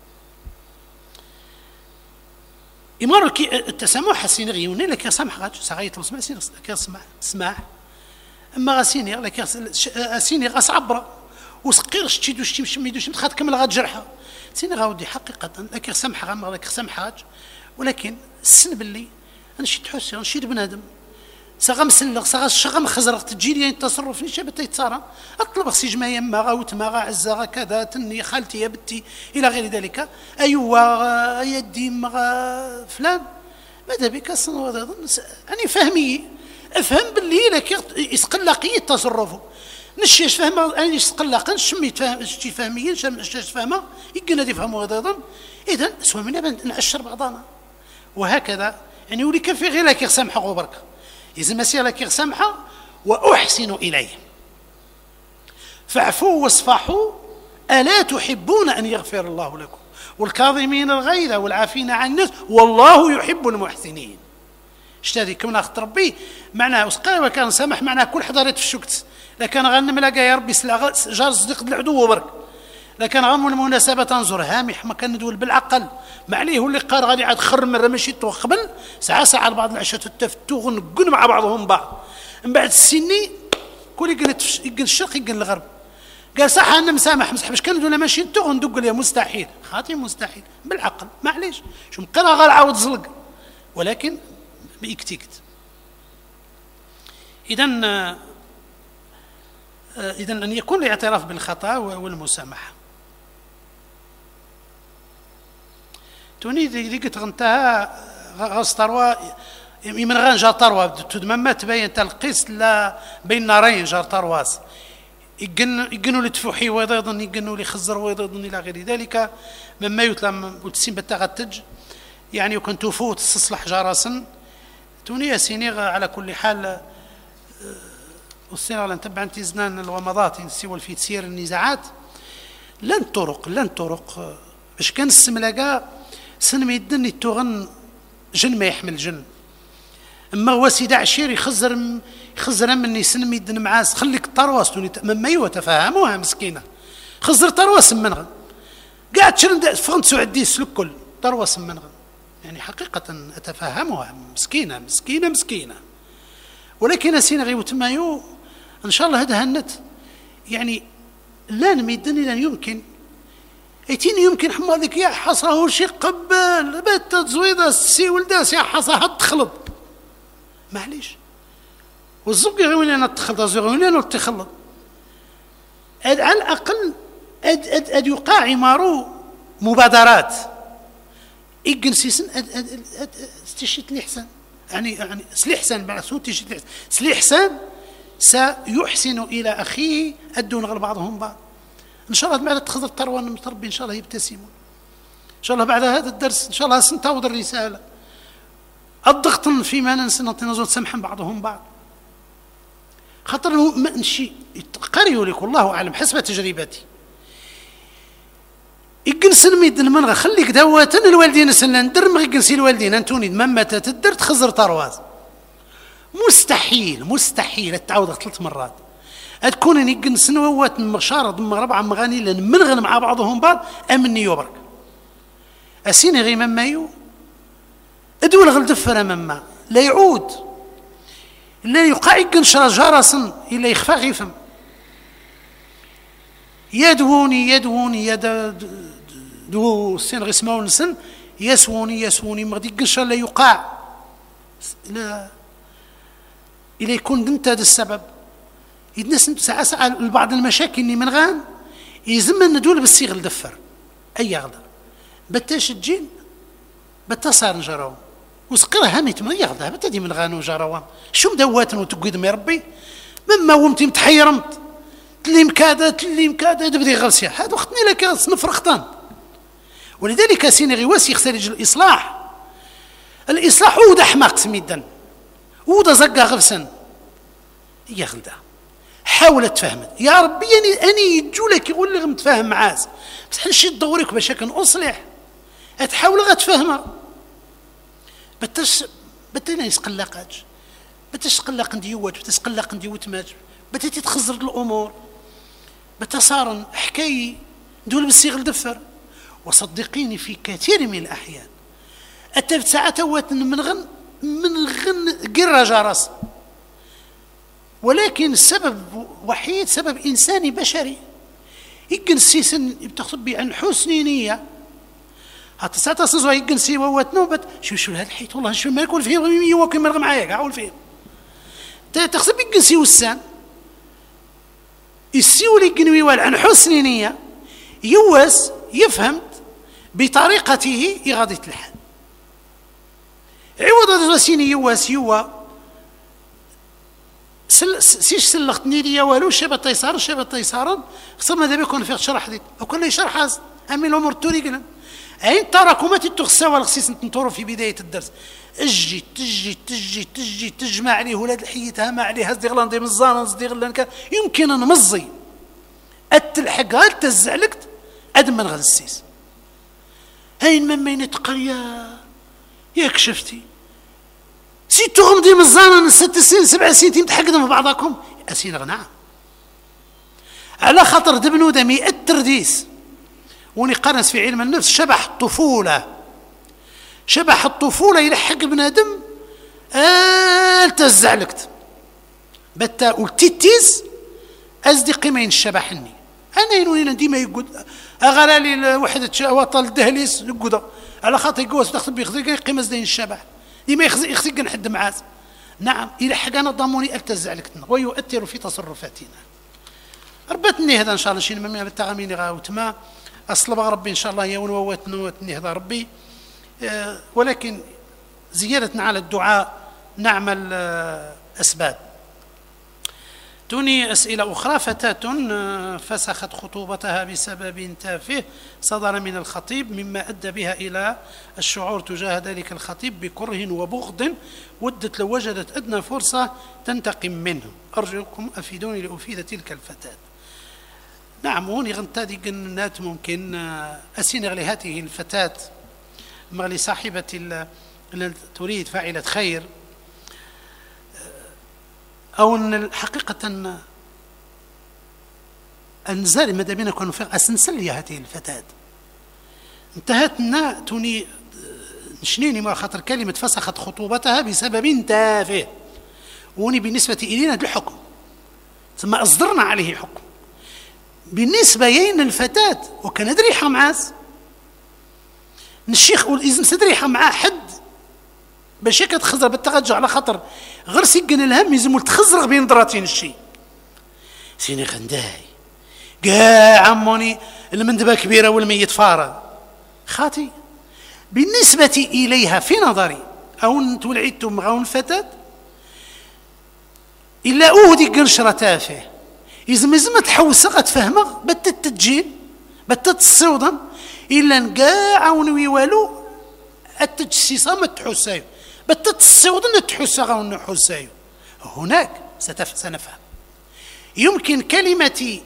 إمارة التسامح سيني غيوني لك يسامح غاج سغاية السماع سيني لك يسمع سماح أما غاسيني لك سيني غاس عبرة وسقير شتيدو شتي مش ميدوش متخات كمل غاد جرحها سيني غاودي حقيقة لك يسامح غام لك يسامح غاج ولكن السن باللي أنا شي تحسي أنا شي بنادم سغا مسلغ سغا شغا مخزرغ تجي لي التصرف نيشا بتا يتصارى اطلب خصي جما يما غا وتما غا عزا غا كذا تني خالتي يا بنتي الى غير ذلك ايوا يدي ما فلان ماذا بك يعني فهمي افهم باللي لك يسقلقي تصرفه نشيش فهم يعني يسقلق نشميت فهم شتي فهميين شاش فهمه يقنا يفهموا ايضا اذا سوا منا نعشر بعضنا وهكذا يعني ولي كان في غير لك يسامحوا غبرك إذا مسير لك سمحة وأحسن إليه فاعفوا واصفحوا ألا تحبون أن يغفر الله لكم والكاظمين الغيظ والعافين عن الناس والله يحب المحسنين. اشتادي كمنا أخت ربي معناه وسقاي وكان سمح معناه كل حضرت في الشكت لكن غنم لقى يا ربي سلا جار صديق العدو وبرك لكن غنم المناسبة تنظر هامح ما كان ندول بالعقل ما عليه هو اللي قال غادي عاد خر مره ماشي تو قبل ساعه ساعه بعض العشاء تفتو نقول مع بعضهم بعض من بعد السني كل يقنت يقن الشرق يقن الغرب قال صح انا مسامح مسح باش كندو ولا ماشي تو ندق ليه مستحيل خاطي مستحيل بالعقل معليش شو مقرا غير عاود زلق ولكن بيكتيكت. اذا اذا ان يكون الاعتراف بالخطا والمسامحه توني ذيك تغنتها غاس طروا من غان جار طروا تدمما تبين تلقيس لا بين نارين جار طرواس يقن يقنوا لتفوحي ويضا يقنوا لي خزر ويضا الى غير ذلك مما يتلم وتسين بتغتج يعني وكنت فوت تصلح جراسا توني سيني على كل حال والسينغ لن تبع انت زنان الومضات سوى في تسير النزاعات لن طرق لن طرق باش كان السملاقه سن ما يدني التغن جن ما يحمل جن اما هو سيدي عشير يخزر يخزر مني سن ما يدن معاس خليك طرواس مما ايوا تفاهموها مسكينه خزر طرواس منغن قاعد شرن فهمت سعدي السلوك كل طرواس منغن يعني حقيقه اتفهمها مسكينه مسكينه مسكينه ولكن اسينا غير تمايو ان شاء الله هذا هنت يعني لان ما يدني لان يمكن ايتيني يمكن حما هذيك يا حصره شي قبل بات تزويده السي ولداس يا حصه تخلط معليش والزوج غير انا تخلط زوج غير انا تخلط على الاقل اد اد اد يوقع عمارو مبادرات يجنسيسن اد اد اد استشيت لي حسن يعني يعني سلي حسن بعد سو تشيت لي سلي حسن سيحسن الى اخيه ادون غير بعضهم بعض ان شاء الله بعد تخضر تروان متربي ان شاء الله يبتسمون ان شاء الله بعد هذا الدرس ان شاء الله سنتعوض الرساله الضغط فيما ننسى نزول سمحا بعضهم بعض خاطر نشي قريوا لك والله اعلم حسب تجربتي يجنسن ميدن منغا خليك دواتن الوالدين سنة ندر مغي جنسي الوالدين انتوني مما تتدر تخزر طرواز مستحيل مستحيل تعاود ثلاث مرات تكون يجنسن ووات مشارض من ربعة مغاني لان منغن مع بعضهم بعض امني يبرك اسيني غي مما يو ادول غلدفر مما لا يعود لا يقع يجنشر جرسا الا يخفى غيفم يدووني يدووني يد دو سين غيسماو نسن يسوني يسوني ما غادي قنشا لا يقع لا الى يكون انت هذا السبب الناس ساعه ساعه بعض المشاكل اللي من غان يزم ندول بالصيغ الدفر اي غدا بتاش تجين بتا صار نجراو وسقرها هميت ما يغدا بتا دي من غانو جراوام شو مدوات وتقيد من ربي مما ومتي متحيرمت تلي مكاده تلي مكاده تبدي غرسيا هذا وقتني لك نفرختان ولذلك سيني غيواسي يخسرج الاصلاح الاصلاح ودا حماق سميدا ودا زقا غفسن يا غلدا حاول تفهم يا ربي اني اني يجولك يقول لي متفاهم معاس بصح نشي دورك باش كان اصلح تحاول غتفهمها بتش بتنا يسقلقاج بتش قلق نديوات بتش قلق نديوت ماج بتتي تخزر الامور بتصارن حكاي دول بالصيغ الدفر وصدقيني في كثير من الاحيان اتى ساعات وات من غن من غن قرا جرس ولكن السبب وحيد سبب انساني بشري يمكن السيسن بتخطبي عن حسن نيه حتى ساعات تصوى يمكن سي وات نوبت شو شو هذا الحيط والله شو ما يكون فيه يوكل مرغ معايا كاع فيه تخصب يمكن سي وسان السيولي قنوي عن حسن نيه يواس يفهمت بطريقته إغاظة الحال عوض الرسيني يواس يوا سل سيش سلختني لي والو شبه التيسار شبه التيسارا خصنا ماذا بيكون في شرح دي وكل يشرح هذا امي الامور توريقنا عين تراكمات التخسا والخصيص نطوروا في بدايه الدرس اجي تجي تجي تجي تجمع عليه ولاد الحيتها ما عليه هز غلاندي مزان صدي غلان يمكن نمزي اتلحق هل تزعلكت ادمن غد السيس هين من مين تقريا ياك شفتي سيتو غمضي مزانا من ست سنين سبع سنين تمتحقنا في بعضكم اسين نعم على خاطر دبنو دمي الترديس وني قرنس في علم النفس شبح الطفولة شبح الطفولة يلحق بنادم آل تزعلكت بتا والتيتيز أصدقي ما ينشبحني أنا ينوين ديما يقول أغلالي وحدة وطل الدهليس يقول على خاطر يقوس تاخذ بيخزي قيمة زين الشبح ديما يخزي يخزي نحد معاز نعم يلحق أنا ضموني أل تزعلكتنا ويؤثر في تصرفاتنا ربتني هذا إن شاء الله شيء من بالتغامين غاوتما أصل بغى ربي إن شاء الله يون ووتني وتني هذا ربي أه ولكن زيادة على الدعاء نعمل أه أسباب توني أسئلة أخرى فتاة فسخت خطوبتها بسبب تافه صدر من الخطيب مما أدى بها إلى الشعور تجاه ذلك الخطيب بكره وبغض ودت لو وجدت أدنى فرصة تنتقم منه أرجوكم أفيدوني لأفيد تلك الفتاة نعم هوني غنتادي قنات ممكن أسينغ لهذه الفتاة مغلي صاحبة تريد فاعلة خير أو أن حقيقة أنزل ماذا بينا كونوا في أسنسلية هذه الفتاة انتهتنا توني نشنيني ما خاطر كلمة فسخت خطوبتها بسبب تافه وني بالنسبة إلينا الحكم ثم أصدرنا عليه حكم بالنسبة ين الفتاة وكان أدريحة معاس الشيخ والإذن سدريحة معاه حد باش هيك تخزر بالتغجع على خاطر غير سجن الهم يزموا تخزر بين دراتين الشيء سيني خنداي كاع عموني المندبه كبيره والميت فاره خاطي بالنسبه اليها في نظري او انتم العيدتم غاون فتاه الا اودي قنشره تافه يزم يزم تحوسه تفهمه بتت تجيل بتت الصودا الا كاع ونوي والو التجسيسه ما تحوسايو بتتصودن تحسها ونحسها هناك سنفهم. يمكن كلمة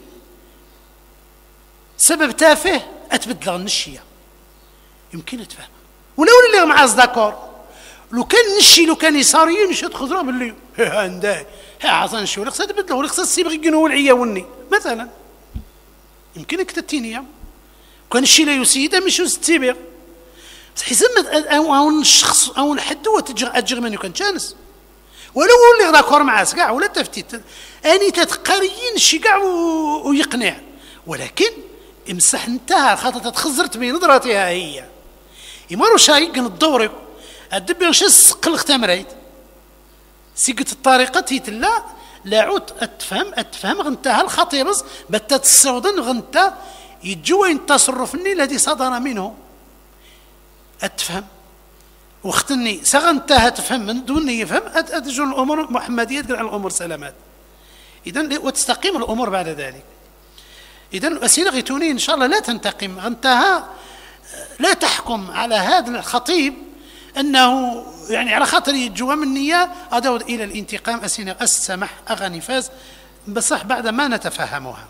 سبب تافه أتبدل النشية يمكن أتفهم ولو اللي مع أصدقار لو كان نشي لو كان يساري مش تخضرها باللي ها عندها ها عطان شو لقصة تبدله ولقصة السيبغ يقنوا العياوني مثلا يمكنك تتينيا كان الشيء لا يسيده مش يستيبغ بس حسب او الشخص او الحد هو تجر من كان جانس ولو اللي داكور معاه كاع ولا تفتيت اني تتقرين شي كاع ويقنع ولكن امسح انتهى خاطر تتخزرت بين نظرتها هي يمروا شايق الدوري الدبي واش سقل اختمريت سيقت الطريقه تيتلا لا عود اتفهم اتفهم غنتها الخطيرز بتات السودان غنتا يجوا التصرف الني الذي صدر منه اتفهم واختني سغنتها تفهم من دون يفهم اتجو الامور محمديه تقول على الامور سلامات اذا وتستقيم الامور بعد ذلك. اذا اسئله غيتوني ان شاء الله لا تنتقم غنتها لا تحكم على هذا الخطيب انه يعني على خاطر يجوا من النيه ادود الى الانتقام اسينا السمح اغاني فاز بصح بعد ما نتفهمها.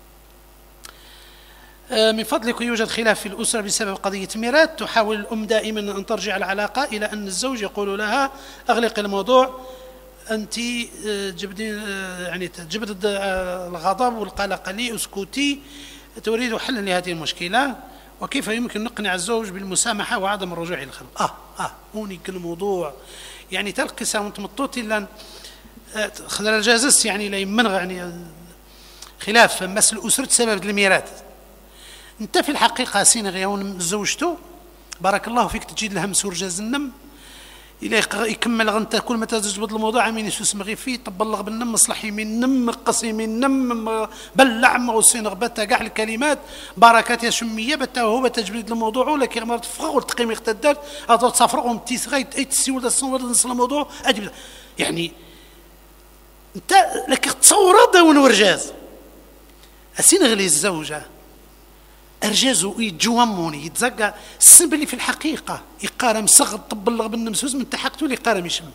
من فضلك يوجد خلاف في الأسرة بسبب قضية ميراث تحاول الأم دائما أن ترجع العلاقة إلى أن الزوج يقول لها أغلق الموضوع أنت جبدين يعني جبد الغضب والقلق لي اسكتي تريد حلا لهذه المشكلة وكيف يمكن نقنع الزوج بالمسامحة وعدم الرجوع إلى الخلق. آه آه هوني الموضوع يعني تلقي ساونت مطوتي لأن خذل الجازس يعني لا يمنغ يعني خلاف مسألة أسرة سبب الميراث. انت في الحقيقه سين غيون زوجته بارك الله فيك تجي لها مسور جاز النم الى يكمل غنت كل ما تزجبد الموضوع عمين يسوس مغي فيه طبلغ بالنم مصلح يمين نم قصي من نم بلع موسين غبتها كاع الكلمات بركات يا شميه بتا هو تجبد الموضوع ولا كي مرت فغ والتقيم يختدل اضرب تفرقهم تيس غايت اي تسيول الصور نصل الموضوع اجب يعني انت لك تصور هذا ورجاز اسين غلي الزوجه ارجازو يتجوموني يتزقى السنب اللي في الحقيقه يقارم مسغ طبلغ بالنمسوس من تحقته اللي يقارم يشمي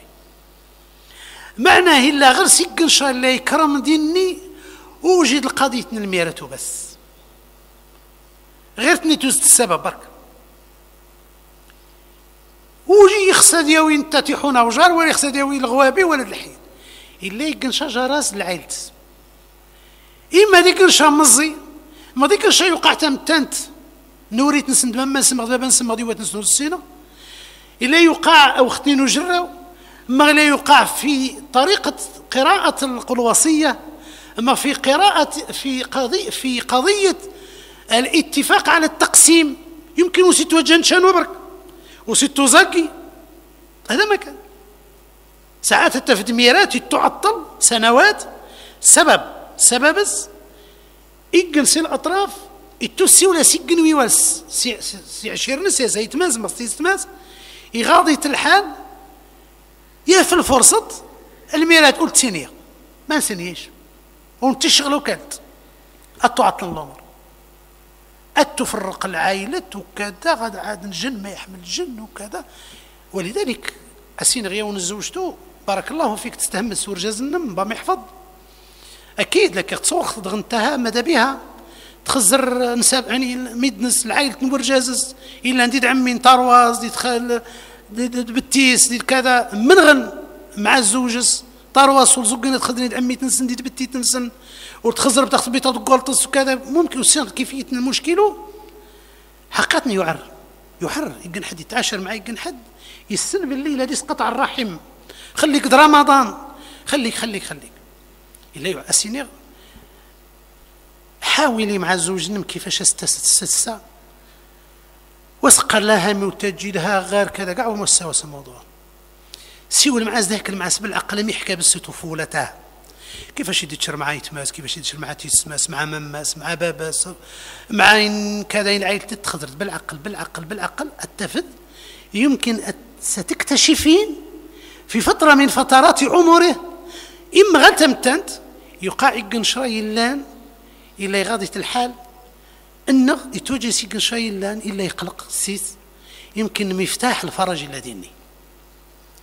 معناه الا غير سيق ان شاء الله يكرم ديني وجد القضيه الميراث بس غير تنيتوز السبب برك وجي يخسى دياوي انت تيحونا وجار ولا يخسى دياوي الغوابي ولا الحين الا يقنشا جراس العيلت اما ديك نشا مزي ما ديك الشيء يوقع تمتنت نوريت نسند ما نسمع دابا نسمع ديوات نسند السينه الا يوقع او اختي نجرو ما لا يوقع في طريقه قراءه القلوصيه اما في قراءه في قضيه في قضيه الاتفاق على التقسيم يمكن وسيتو جنشان وبرك وسيتو زكي هذا ما كان ساعات التفدميرات تعطل سنوات سبب سببز إجنس الأطراف التوسي ولا سجن ويوالس سي سي عشرين سي زي تماز مستيز تماز يغاضي الحال يا في الفرصة الميلاد قلت سنية ما سنيش ونتشغل وكانت أتعطل الأمر أتفرق العائلة وكذا غاد عاد الجن ما يحمل الجن وكذا ولذلك أسين غيون الزوجتو بارك الله فيك تستهم السور جاز النم بام يحفظ اكيد لك تصوخ غنتها ماذا بها تخزر نساب يعني ميدنس العائله نور جازز الا نديد عمي طارواز دي دخل بتيس دي كذا من غن مع الزوجس طارواز وزقنا تخدني عمي تنسن دي بتي تنسن وتخزر بتاخذ بيتا قلطس وكذا ممكن يصير كيفيه المشكله حقتني يعر يحر يمكن حد يتعاشر معي يمكن حد يسلب الليله دي قطع الرحم خليك رمضان خليك خليك خليك إلا يؤسيني حاولي مع الزوج نم كيفاش استسسا وسق لها متجدها غير كذا كاع ومستوى الموضوع سيول مع ذاك المعاس بالعقل يحكى بس طفولته كيفاش يدير مع يتماس كيفاش يدير مع تيسماس مع مماس مع باباس مع كذا العائله تتخضر بالعقل بالعقل بالعقل التفذ يمكن ستكتشفين في فتره من فترات عمره إما غير تمتنت يقع يقن شراي اللان إلا يغاضي الحال إنه يتوجه يقن شراي اللان إلا يقلق السيس يمكن مفتاح الفرج لديني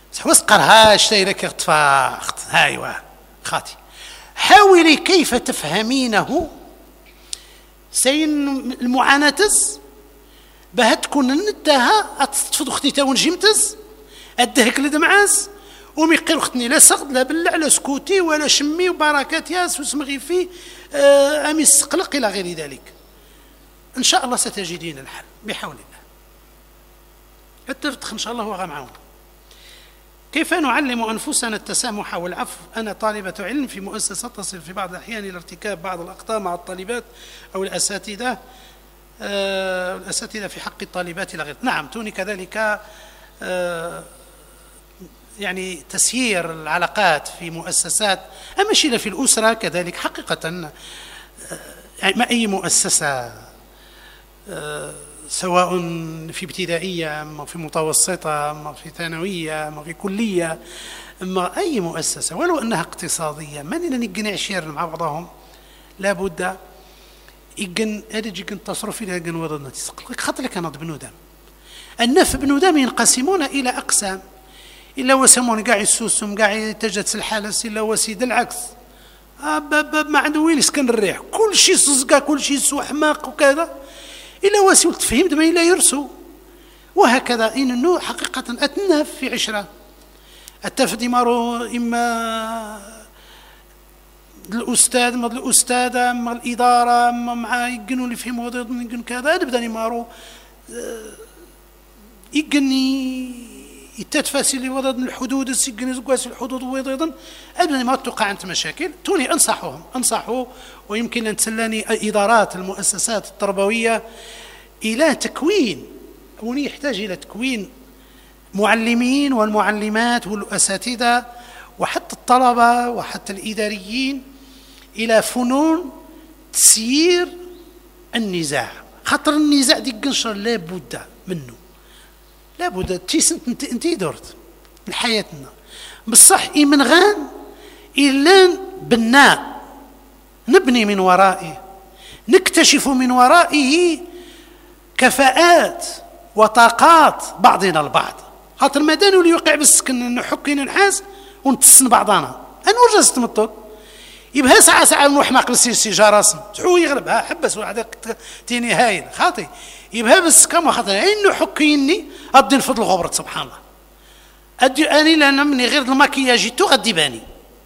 واسقرها شتي لك اختفاخت هايوا خاتي حاولي كيف تفهمينه سين المعاناتز باه تكون ندها اتفض اختي تا ونجمتز ادهك لدمعاس ومي قيل اختني لا سقط لا بلع لا سكوتي ولا شمي وبركات ياس وسمغي فيه آه امي السقلق الى غير ذلك. ان شاء الله ستجدين الحل بحول الله. اتفق ان شاء الله هو معهم. كيف نعلم انفسنا التسامح والعفو؟ انا طالبه علم في مؤسسه تصل في بعض الاحيان الى ارتكاب بعض الاخطاء مع الطالبات او الاساتذه آه الاساتذه في حق الطالبات الى غير. نعم توني كذلك آه يعني تسيير العلاقات في مؤسسات اما شيء في الاسره كذلك حقيقه آه يعني ما اي مؤسسه آه سواء في ابتدائية أما في متوسطة أما في ثانوية أما في كلية أما أي مؤسسة ولو أنها اقتصادية ما لنا نجن عشير مع بعضهم لابد يجن أريد يجن تصرف إلى يجن وضعنا تسقط خاطر لك أنا بنودم النف بنودم ينقسمون إلى أقسام إلا وسمون قاعد السوسم قاعد تجد الحالس إلا وسيد العكس ما عنده وين يسكن الريح كل شيء صزقة كل شيء سوء حماق وكذا إلا وسيلة تفهم دما إلا يرسو وهكذا إنه حقيقة أتناف في عشرة التفدي مارو إما الأستاذ ما الأستاذة ما الإدارة ما مع يجنوا اللي في موضوع يجن كذا نبدأ مارو يجني يتتفاسي اللي وضع الحدود السجن زقاس الحدود ويضيضا أبدا ما توقع أنت مشاكل توني أنصحهم أنصحوا ويمكن أن تسلاني إدارات المؤسسات التربوية إلى تكوين وني يحتاج إلى تكوين معلمين والمعلمات والأساتذة وحتى الطلبة وحتى الإداريين إلى فنون تسيير النزاع خاطر النزاع دي قنشر لابد منه لابد تيسنت انت انت درت من حياتنا بصح اي من غان الا بناء نبني من ورائه نكتشف من ورائه كفاءات وطاقات بعضنا البعض خاطر ما دانوا اللي يوقع بالسكن نحكي ننحاس ونتسن بعضنا انا وجزت مطل يبها ساعه ساعه نروح ناقل السيجاره شحو يغلبها حبس واحد تيني هايل خاطي يبها بس كما خاطر انه حكيني ابدي الفضل غبرت سبحان الله ادي اني لان مني غير الماكياج تو غدي باني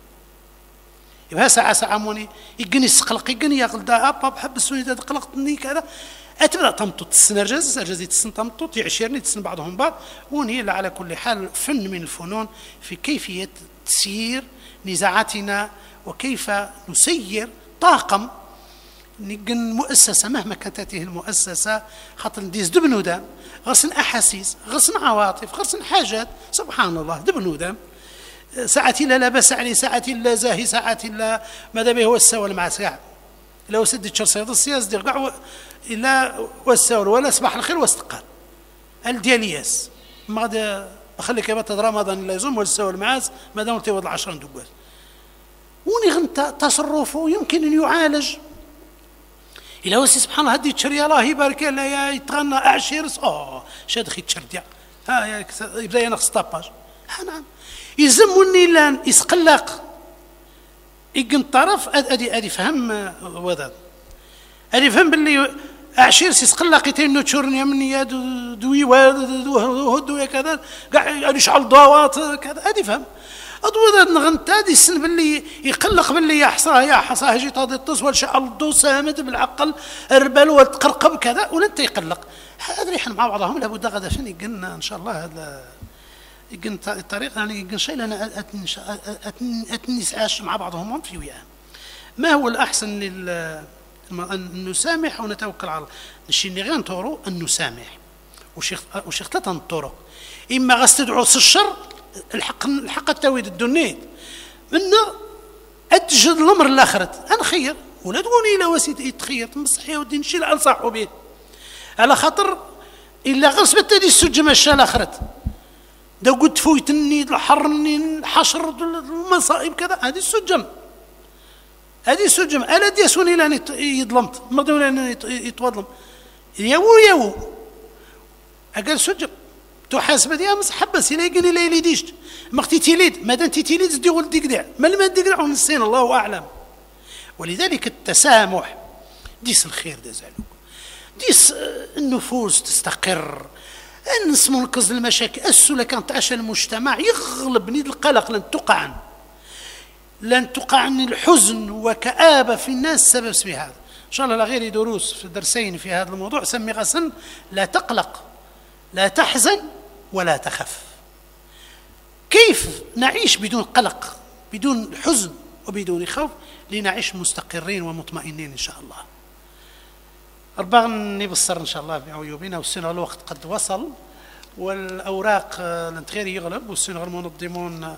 يبها ساعه ساعه موني يقني السقلق يقني ياخذ اب اب حبسوني قلقتني كذا اتبدا تمطط السنرجز الجزي تسن تمطط يعشرني تسن بعضهم بعض وني على كل حال فن من الفنون في كيفيه تسيير نزاعاتنا وكيف نسير طاقم نجن مؤسسة مهما كانت هذه المؤسسة خاطر نديز دبنودا غرسن أحاسيس غرسن عواطف غرسن حاجات سبحان الله دبنودا ساعة لا لا بس عليه ساعة لا زاهي ساعة لا ماذا به هو السوال مع ساعة لو سدت شر صيد السياس دير قاع إلا والسوال ولا صباح الخير واستقال الديالياس ما غدا بخليك يبات رمضان لا يزوم والسوال معاس ما دام تيوض العشرة ندقوز وني غنت تصرفه يمكن أن يعالج إلا وسي سبحان الله هدي تشري الله يبارك لا يا يتغنى أعشيرس أوه شاد خي تشرديا ها يا يبدا ينقص طاباج ها نعم يلزمني لان يسقلق يقن طرف ادي ادي فهم وذا ادي فهم باللي أعشيرس يسقلق يتنو تشورني مني يا دوي وهدو كذا قاعد يشعل ضوات كذا ادي فهم أضوذ نغنت هذه السن باللي يقلق باللي يحصاها يا حصاها جيت هذه التصوى شعل الضو سامد بالعقل الربال والتقرقب كذا وننت يقلق هذا ريحنا مع بعضهم لابد غدا شنو يقلنا ان شاء الله هذا يقلنا الطريق يعني يقلنا شيء لنا اتنسعاش مع بعضهم في وياه ما هو الأحسن لل أن نسامح ونتوكل على الله الشيء اللي غير نطورو أن نسامح وش اختلط الطرق إما غستدعو الشر الحق الحق التوحيد الدنيا منا أتجد الأمر الآخرة أنا خير ولا تقولي إلى وسيد يتخير مصحي ودين شيء أنصحه به على خاطر إلا غصبت هذه السجمة الشيء الآخرة دا قلت فويتني الحرني الحشر المصائب كذا هذه السجم هذه السجم ألا ديسوني لأن يظلمت ما دون أن يتظلم يو يو أقل سجم تحاسب يا مسحبس إلا يقني لا يليديش ما اختي تيليد مادام تي تيليد زدي ولدي كدع ما لما ديك ونسين الله أعلم. ولذلك التسامح ديس الخير دازالو ديس النفوس تستقر نسمو نقص المشاكل السلة كانت عشان المجتمع يغلب نيد القلق لن تقع لن تقع الحزن وكآبة في الناس سبب اسم هذا. إن شاء الله لغير دروس في درسين في هذا الموضوع سمي غسن لا تقلق لا تحزن ولا تخف. كيف نعيش بدون قلق بدون حزن وبدون خوف لنعيش مستقرين ومطمئنين إن شاء الله. أربعة نبصر إن شاء الله بعيوبنا والسنة الوقت قد وصل والأوراق لنتغير يغلب والسنة المنظمون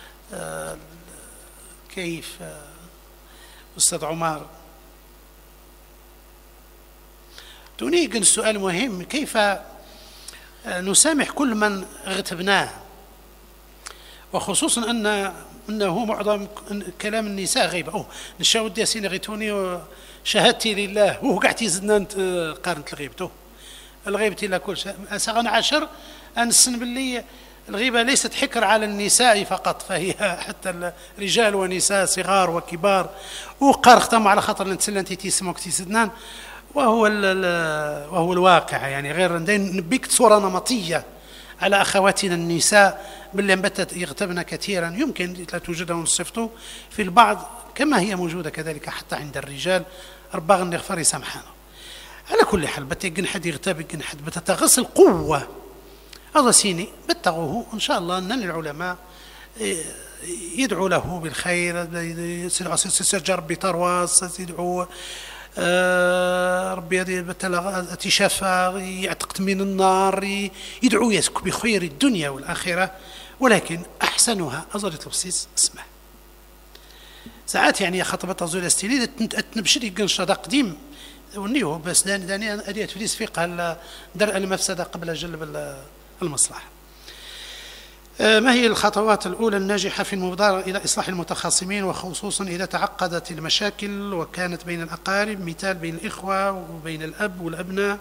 كيف أستاذ عمر توني قل السؤال مهم كيف نسامح كل من اغتبناه وخصوصا أن أنه معظم كلام النساء غيبة. أوه نشاود ياسين غيتوني شهادتي لله وهو قاعد يزدنا انت قارنت الغيبته الغيبة لا كل شيء. أسغن عشر أنسن باللي الغيبة ليست حكر على النساء فقط فهي حتى الرجال ونساء صغار وكبار وقار ختم على خاطر نتسلى انت تيسموك تيسدنان وهو وهو الواقع يعني غير نبيك صورة نمطية على أخواتنا النساء باللي انبتت يغتبن كثيرا يمكن لا توجدهم صفته في البعض كما هي موجودة كذلك حتى عند الرجال أربعة نغفر يسامحانا. على كل حال بتيجن حد يغتاب يجن حد بتتغسل قوة هذا سيني بتغوه إن شاء الله أن العلماء يدعو له بالخير سجر بترواس يدعو ربي تشافى يعتقد من النار يدعو يسك بخير الدنيا والآخرة ولكن أحسنها أظل تبسيس اسمع ساعات يعني خطبت أزول استيلي تنبشري قنشة قديم ونيوه بس داني داني أديت فليس فقه درء المفسدة قبل جلب المصلحة. ما هي الخطوات الأولى الناجحة في المبادرة إلى إصلاح المتخاصمين وخصوصا إذا تعقدت المشاكل وكانت بين الأقارب مثال بين الإخوة وبين الأب والأبناء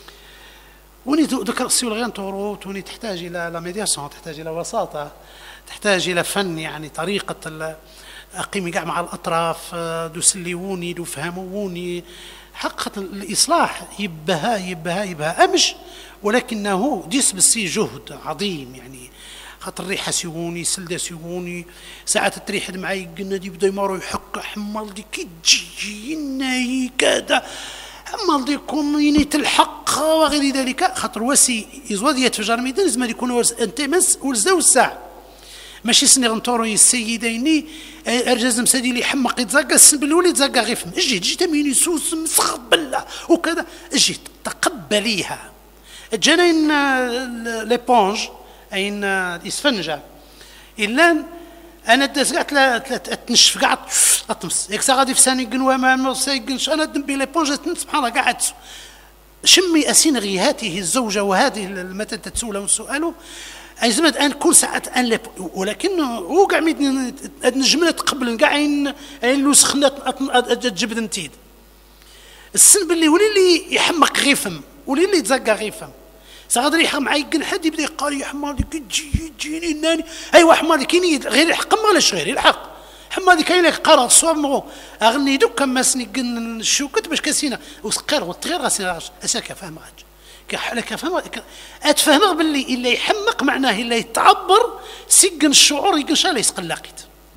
وني ذكر السيولغان طوروت وني تحتاج إلى لا ميدياسيون تحتاج إلى وساطة تحتاج إلى فن يعني طريقة أقيمي قاع مع الأطراف دوسليوني دوفهموني حقا الإصلاح يبها يبها يبها أمش ولكنه ديس بالسي جهد عظيم يعني خاطر الريحه سيوني سلده سيوني ساعات تريح معايا قلنا دي بدا يمروا يحق حمال دي كي تجي كذا حمال ديكم يني تلحق وغير ذلك خاطر وسي يزود يتفجر ميدان لازم يكون انت مس ولزاو الساعه ماشي سني غنطورو السيديني ارجاز مسادي لي حمق يتزقى السنبل ولي يتزقى غير فم اجي اجي تميني سوس مسخبله وكذا اجي تقبليها جانين ليبونج أين الإسفنجة إلا أنا داس قاعد تنشف قاعد أطمس ياك غادي في ساني قنوة ما نوصيقنش أنا دنبي ليبونج سبحان الله قاعد شمي أسين غيهاته الزوجة وهذه متى تتسولها وسؤاله أزمت أن كل ساعة أن لب ولكن هو قاعد نجمنا تقبل قاعد أين لو سخنات أتجبد نتيد السن باللي ولي اللي يحمق غيفم ولي اللي يتزقى غيفم ساعات ريحه معايا حد يبدا يقال يا حمادي كتجي تجيني ناني ايوا حمادي كاين غير الحق مالاش غير الحق حمادي كاين لك قرا الصواب مغو اغني دوك كما سني قن الشوكت باش كاسينا وسقر والطغير غاسينا اساك فاهم غاج كحالك فاهم اتفهمك باللي الا يحمق معناه الا يتعبر سجن الشعور يقنش لا يسقلقيت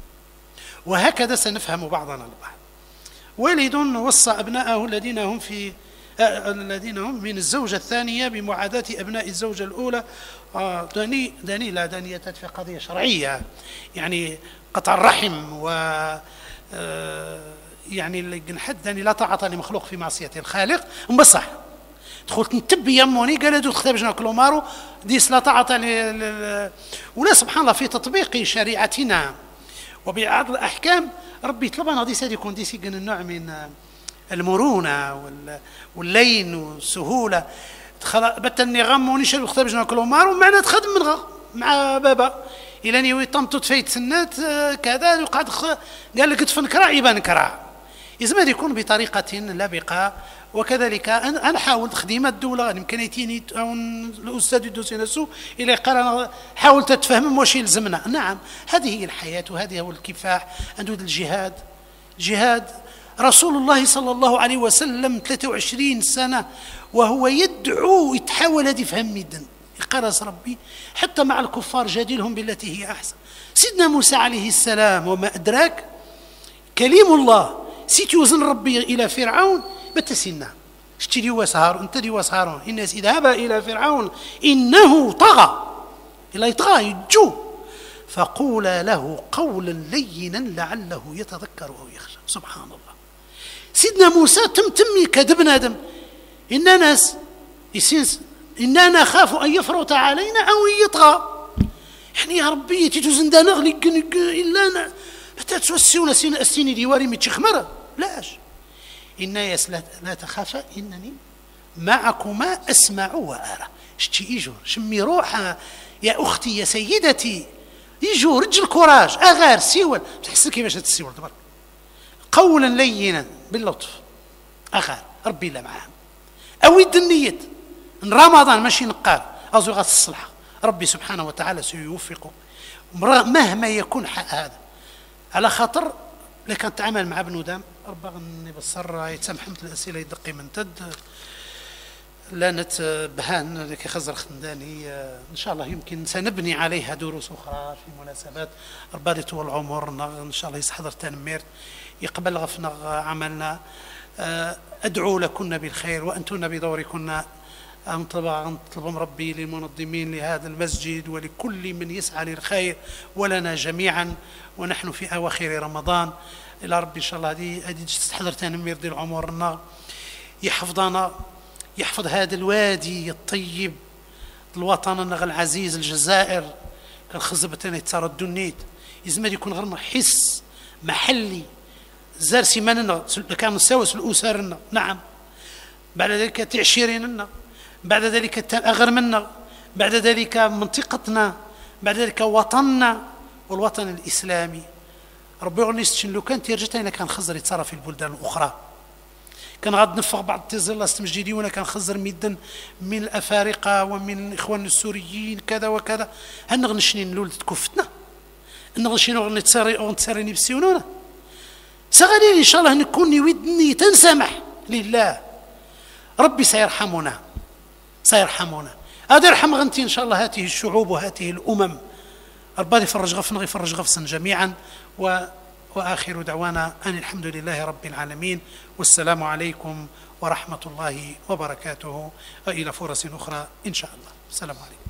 وهكذا سنفهم بعضنا البعض. والد وصى ابناءه الذين هم في الذين هم من الزوجة الثانية بمعاداة أبناء الزوجة الأولى داني داني لا دانية في قضية شرعية يعني قطع الرحم و يعني اللي حد داني لا طاعة لمخلوق في معصية الخالق مبصح دخلت نتب يموني قال دو تختبجنا كلومارو ديس لا طاعة ولا سبحان الله في تطبيق شريعتنا وبعض الأحكام ربي طلبنا ديس هذه يكون ديس النوع من المرونة واللين والسهولة بتني غم ونشل وختبج ناكلو مارو معنا تخدم من غ مع بابا إلى ني طمطت فايت سنات كذا وقعد قال لك تفن كراع يبان كراع يزمد يكون بطريقة لبقة. وكذلك أنا حاولت خدمة الدولة إمكانيتي الأستاذ يدوسي نفسه إلى قال أنا حاولت تفهم واش يلزمنا. نعم هذه هي الحياة وهذه هو الكفاح. عنده الجهاد، جهاد رسول الله صلى الله عليه وسلم ثلاثة وعشرين سنة وهو يدعو يتحاول هذه يفهم ميدن يقرص ربي حتى مع الكفار جادلهم بالتي هي أحسن. سيدنا موسى عليه السلام وما أدراك كليم الله سيت يوزن ربي إلى فرعون بتسنى شتي لي وسهار انت لي وسهارون الناس اذهبا إلى فرعون إنه طغى إلا يطغى يجو فقولا له قولا لينا لعله يتذكر أو يخشى. سبحان الله. سيدنا موسى تم تمي كذب نادم إن ناس يسينس إننا نخاف أن يفرط علينا أو يطغى. يعني يا ربي تيجوزن دا نغلي إلا أنا متى توسيونا سين السيني ديواري متشخمرة لاش إن ياس لا تخافا إنني معكما أسمع وأرى. شتي يجور شمي روحها يا أختي يا سيدتي يجور رجل كوراج أغار سيول تحس كيفاش تسيول تبارك قولا لينا باللطف أغار ربي لا معاهم أود النية إن رمضان ماشي نقال أزوغة الصلحة ربي سبحانه وتعالى سيوفقه مهما يكون حق هذا على خاطر لكن تعامل مع ابن دام ربغني بالسر يتسامح مثل الأسئلة يدقي من تد لانت بهان لكي خزر خنداني إن شاء الله يمكن سنبني عليها دروس أخرى في مناسبات ربادة والعمر إن شاء الله يسحضر تنمير يقبل غفنا عملنا. أدعو لكن بالخير وأنتن بدوركن أنطلب من ربي للمنظمين لهذا المسجد ولكل من يسعى للخير ولنا جميعا ونحن في أواخر رمضان. إلى ربي إن شاء الله هذه هذه تستحضر تنمير ديال عمرنا يحفظنا يحفظ هذا الوادي الطيب الوطن العزيز الجزائر كالخزبتين يتسارد النيت يزمد يكون غير حس محلي زار سيماننا كان نساوس الأسرنا. نعم بعد ذلك تعشيريننا بعد ذلك أغر منا بعد ذلك منطقتنا بعد ذلك وطننا والوطن الإسلامي. ربي يغنيستشن لو كان تيرجتين كان خزر يتصرى في البلدان الأخرى كان غاد نفق بعض التزل استمجديون كان خزر ميدا من الأفارقة ومن الإخوان السوريين كذا وكذا هنغنشنين لول تكفتنا هنغنشين ونتساري ونتساريني بسيونونا سغالي إن شاء الله نكون ودني تنسمح لله ربي سيرحمنا سيرحمنا هذا يرحم غنتي إن شاء الله هاته الشعوب وهاته الأمم ربي يفرج غفنا يفرج غفصا جميعا و وآخر دعوانا أن الحمد لله رب العالمين والسلام عليكم ورحمة الله وبركاته وإلى فرص أخرى إن شاء الله. السلام عليكم.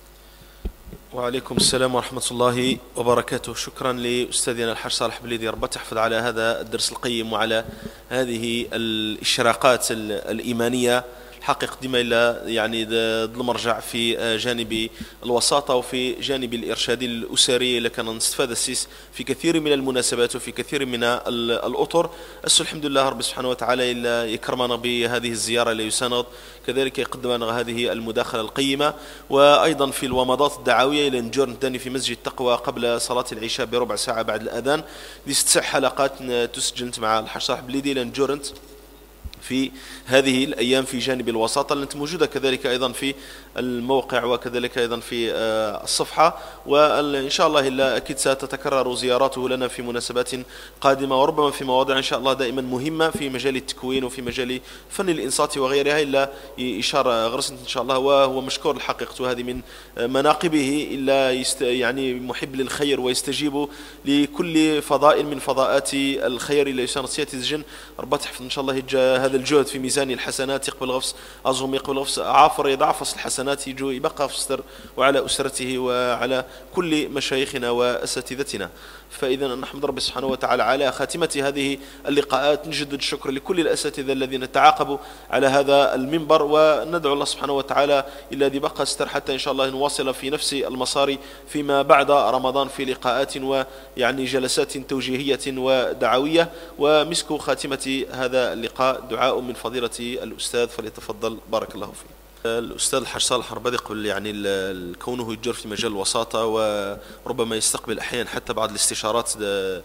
وعليكم السلام ورحمة الله وبركاته. شكرا لأستاذنا الحاج صالح بليدي ربي تحفظ على هذا الدرس القيم وعلى هذه الإشراقات الإيمانية حقيقة ديما إلا يعني المرجع في جانب الوساطة وفي جانب الإرشاد الأسري اللي كان نستفاد السيس في كثير من المناسبات وفي كثير من الأطر. أسو الحمد لله رب سبحانه وتعالى إلا يكرمنا بهذه الزيارة اللي يساند كذلك يقدم لنا هذه المداخلة القيمة وأيضا في الومضات الدعوية إلى نجور نداني في مسجد التقوى قبل صلاة العشاء بربع ساعة بعد الأذان دي ست حلقات تسجلت مع الحاج صالح بليدي لنجورنت في هذه الأيام في جانب الوساطة التي موجودة كذلك أيضا في الموقع وكذلك أيضا في الصفحة وإن شاء الله إلا أكيد ستتكرر زياراته لنا في مناسبات قادمة وربما في مواضيع إن شاء الله دائما مهمة في مجال التكوين وفي مجال فن الإنصات وغيرها إلا إشارة غرست إن شاء الله وهو مشكور الحقيقة وهذه من مناقبه إلا يست يعني محب للخير ويستجيب لكل فضائل من فضاءات الخير إلى يسان سياتي الجن ربما تحفظ إن شاء الله هذا الجهد في ميزان الحسنات يقبل غفص أظهم يقبل غفص عافر يضعفص الحسنات يجو يبقى في ستر وعلى أسرته وعلى كل مشايخنا وأساتذتنا. فإذا نحمد رب سبحانه وتعالى على خاتمة هذه اللقاءات نجدد الشكر لكل الأساتذة الذين تعاقبوا على هذا المنبر وندعو الله سبحانه وتعالى إلا ذي بقى ستر حتى إن شاء الله نواصل في نفس المصاري فيما بعد رمضان في لقاءات ويعني جلسات توجيهية ودعوية. ومسك خاتمة هذا اللقاء دعاء من فضيلة الأستاذ فليتفضل بارك الله فيه. الأستاذ الحاج صالح ربادي قبل يعني كونه يجر في مجال الوساطة وربما يستقبل أحيانا حتى بعض الاستشارات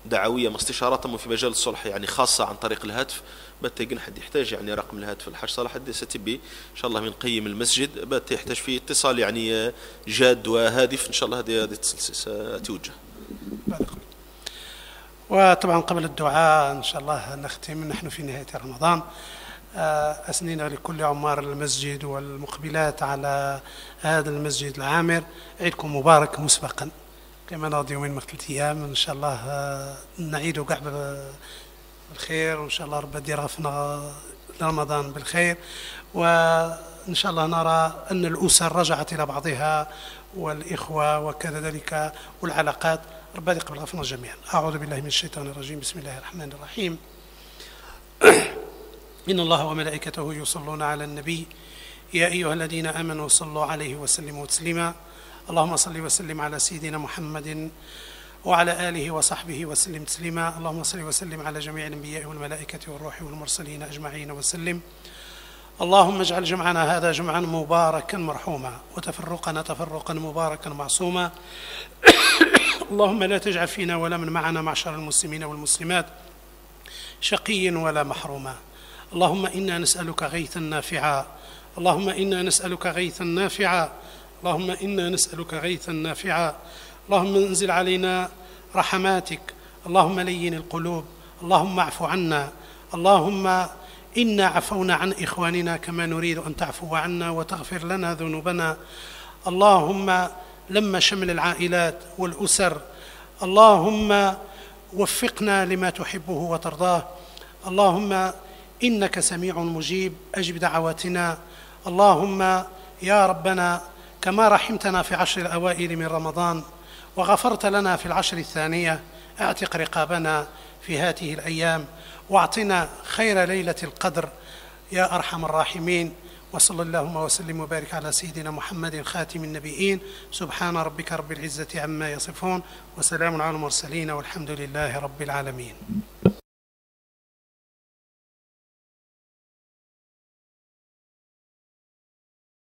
دعوية استشاراتهم في مجال الصلح يعني خاصة عن طريق الهاتف، بتجن حد يحتاج يعني رقم الهاتف الحاج صالح حد ستبي إن شاء الله من قيم المسجد بت يحتاج فيه اتصال يعني جاد وهادف إن شاء الله هذه هذه ستوجه. وطبعا قبل الدعاء إن شاء الله نختم، نحن في نهاية رمضان، أثنينا لكل عمار المسجد والمقبلات على هذا المسجد العامر عيدكم مبارك مسبقا، كما ناضي يومين من ثلاث أيام إن شاء الله نعيد كاع بالخير، وإن شاء الله رب يدير غفنا رمضان بالخير، وإن شاء الله نرى أن الأسر رجعت إلى بعضها والإخوة وكذلك والعلاقات، رب يقبل غفنا جميعا. أعوذ بالله من الشيطان الرجيم، بسم الله الرحمن الرحيم. إن الله وملائكته يصلون على النبي يا أيها الذين آمنوا صلوا عليه وسلموا تسليما. اللهم صل وسلم على سيدنا محمد وعلى آله وصحبه وسلم تسليما. اللهم صل وسلم على جميع الأنبياء والملائكة والروح والمرسلين أجمعين وسلم. اللهم اجعل جمعنا هذا جمعا مباركا مرحوما، وتفرقنا تفرقا مباركا معصوما. اللهم لا تجعل فينا ولا من معنا معشر المسلمين والمسلمات شقي ولا محروما. اللهم إنا نسألك غيثا نافعا، اللهم إنا نسألك غيثا نافعا، اللهم إنا نسألك غيثا نافعا. اللهم انزل علينا رحماتك، اللهم لين القلوب، اللهم اعف عنا. اللهم إنا عفونا عن إخواننا كما نريد أن تعفو عنا وتغفر لنا ذنوبنا. اللهم لما شمل العائلات والأسر، اللهم وفقنا لما تحبه وترضاه. اللهم إنك سميع مجيب، أجب دعواتنا. اللهم يا ربنا كما رحمتنا في عشر الأوائل من رمضان وغفرت لنا في العشر الثانية، اعتق رقابنا في هذه الأيام واعطنا خير ليلة القدر يا أرحم الراحمين. وصلى اللهم وسلم وبارك على سيدنا محمد خاتم النبيين. سبحان ربك رب العزة عما يصفون، وسلام على المرسلين، والحمد لله رب العالمين.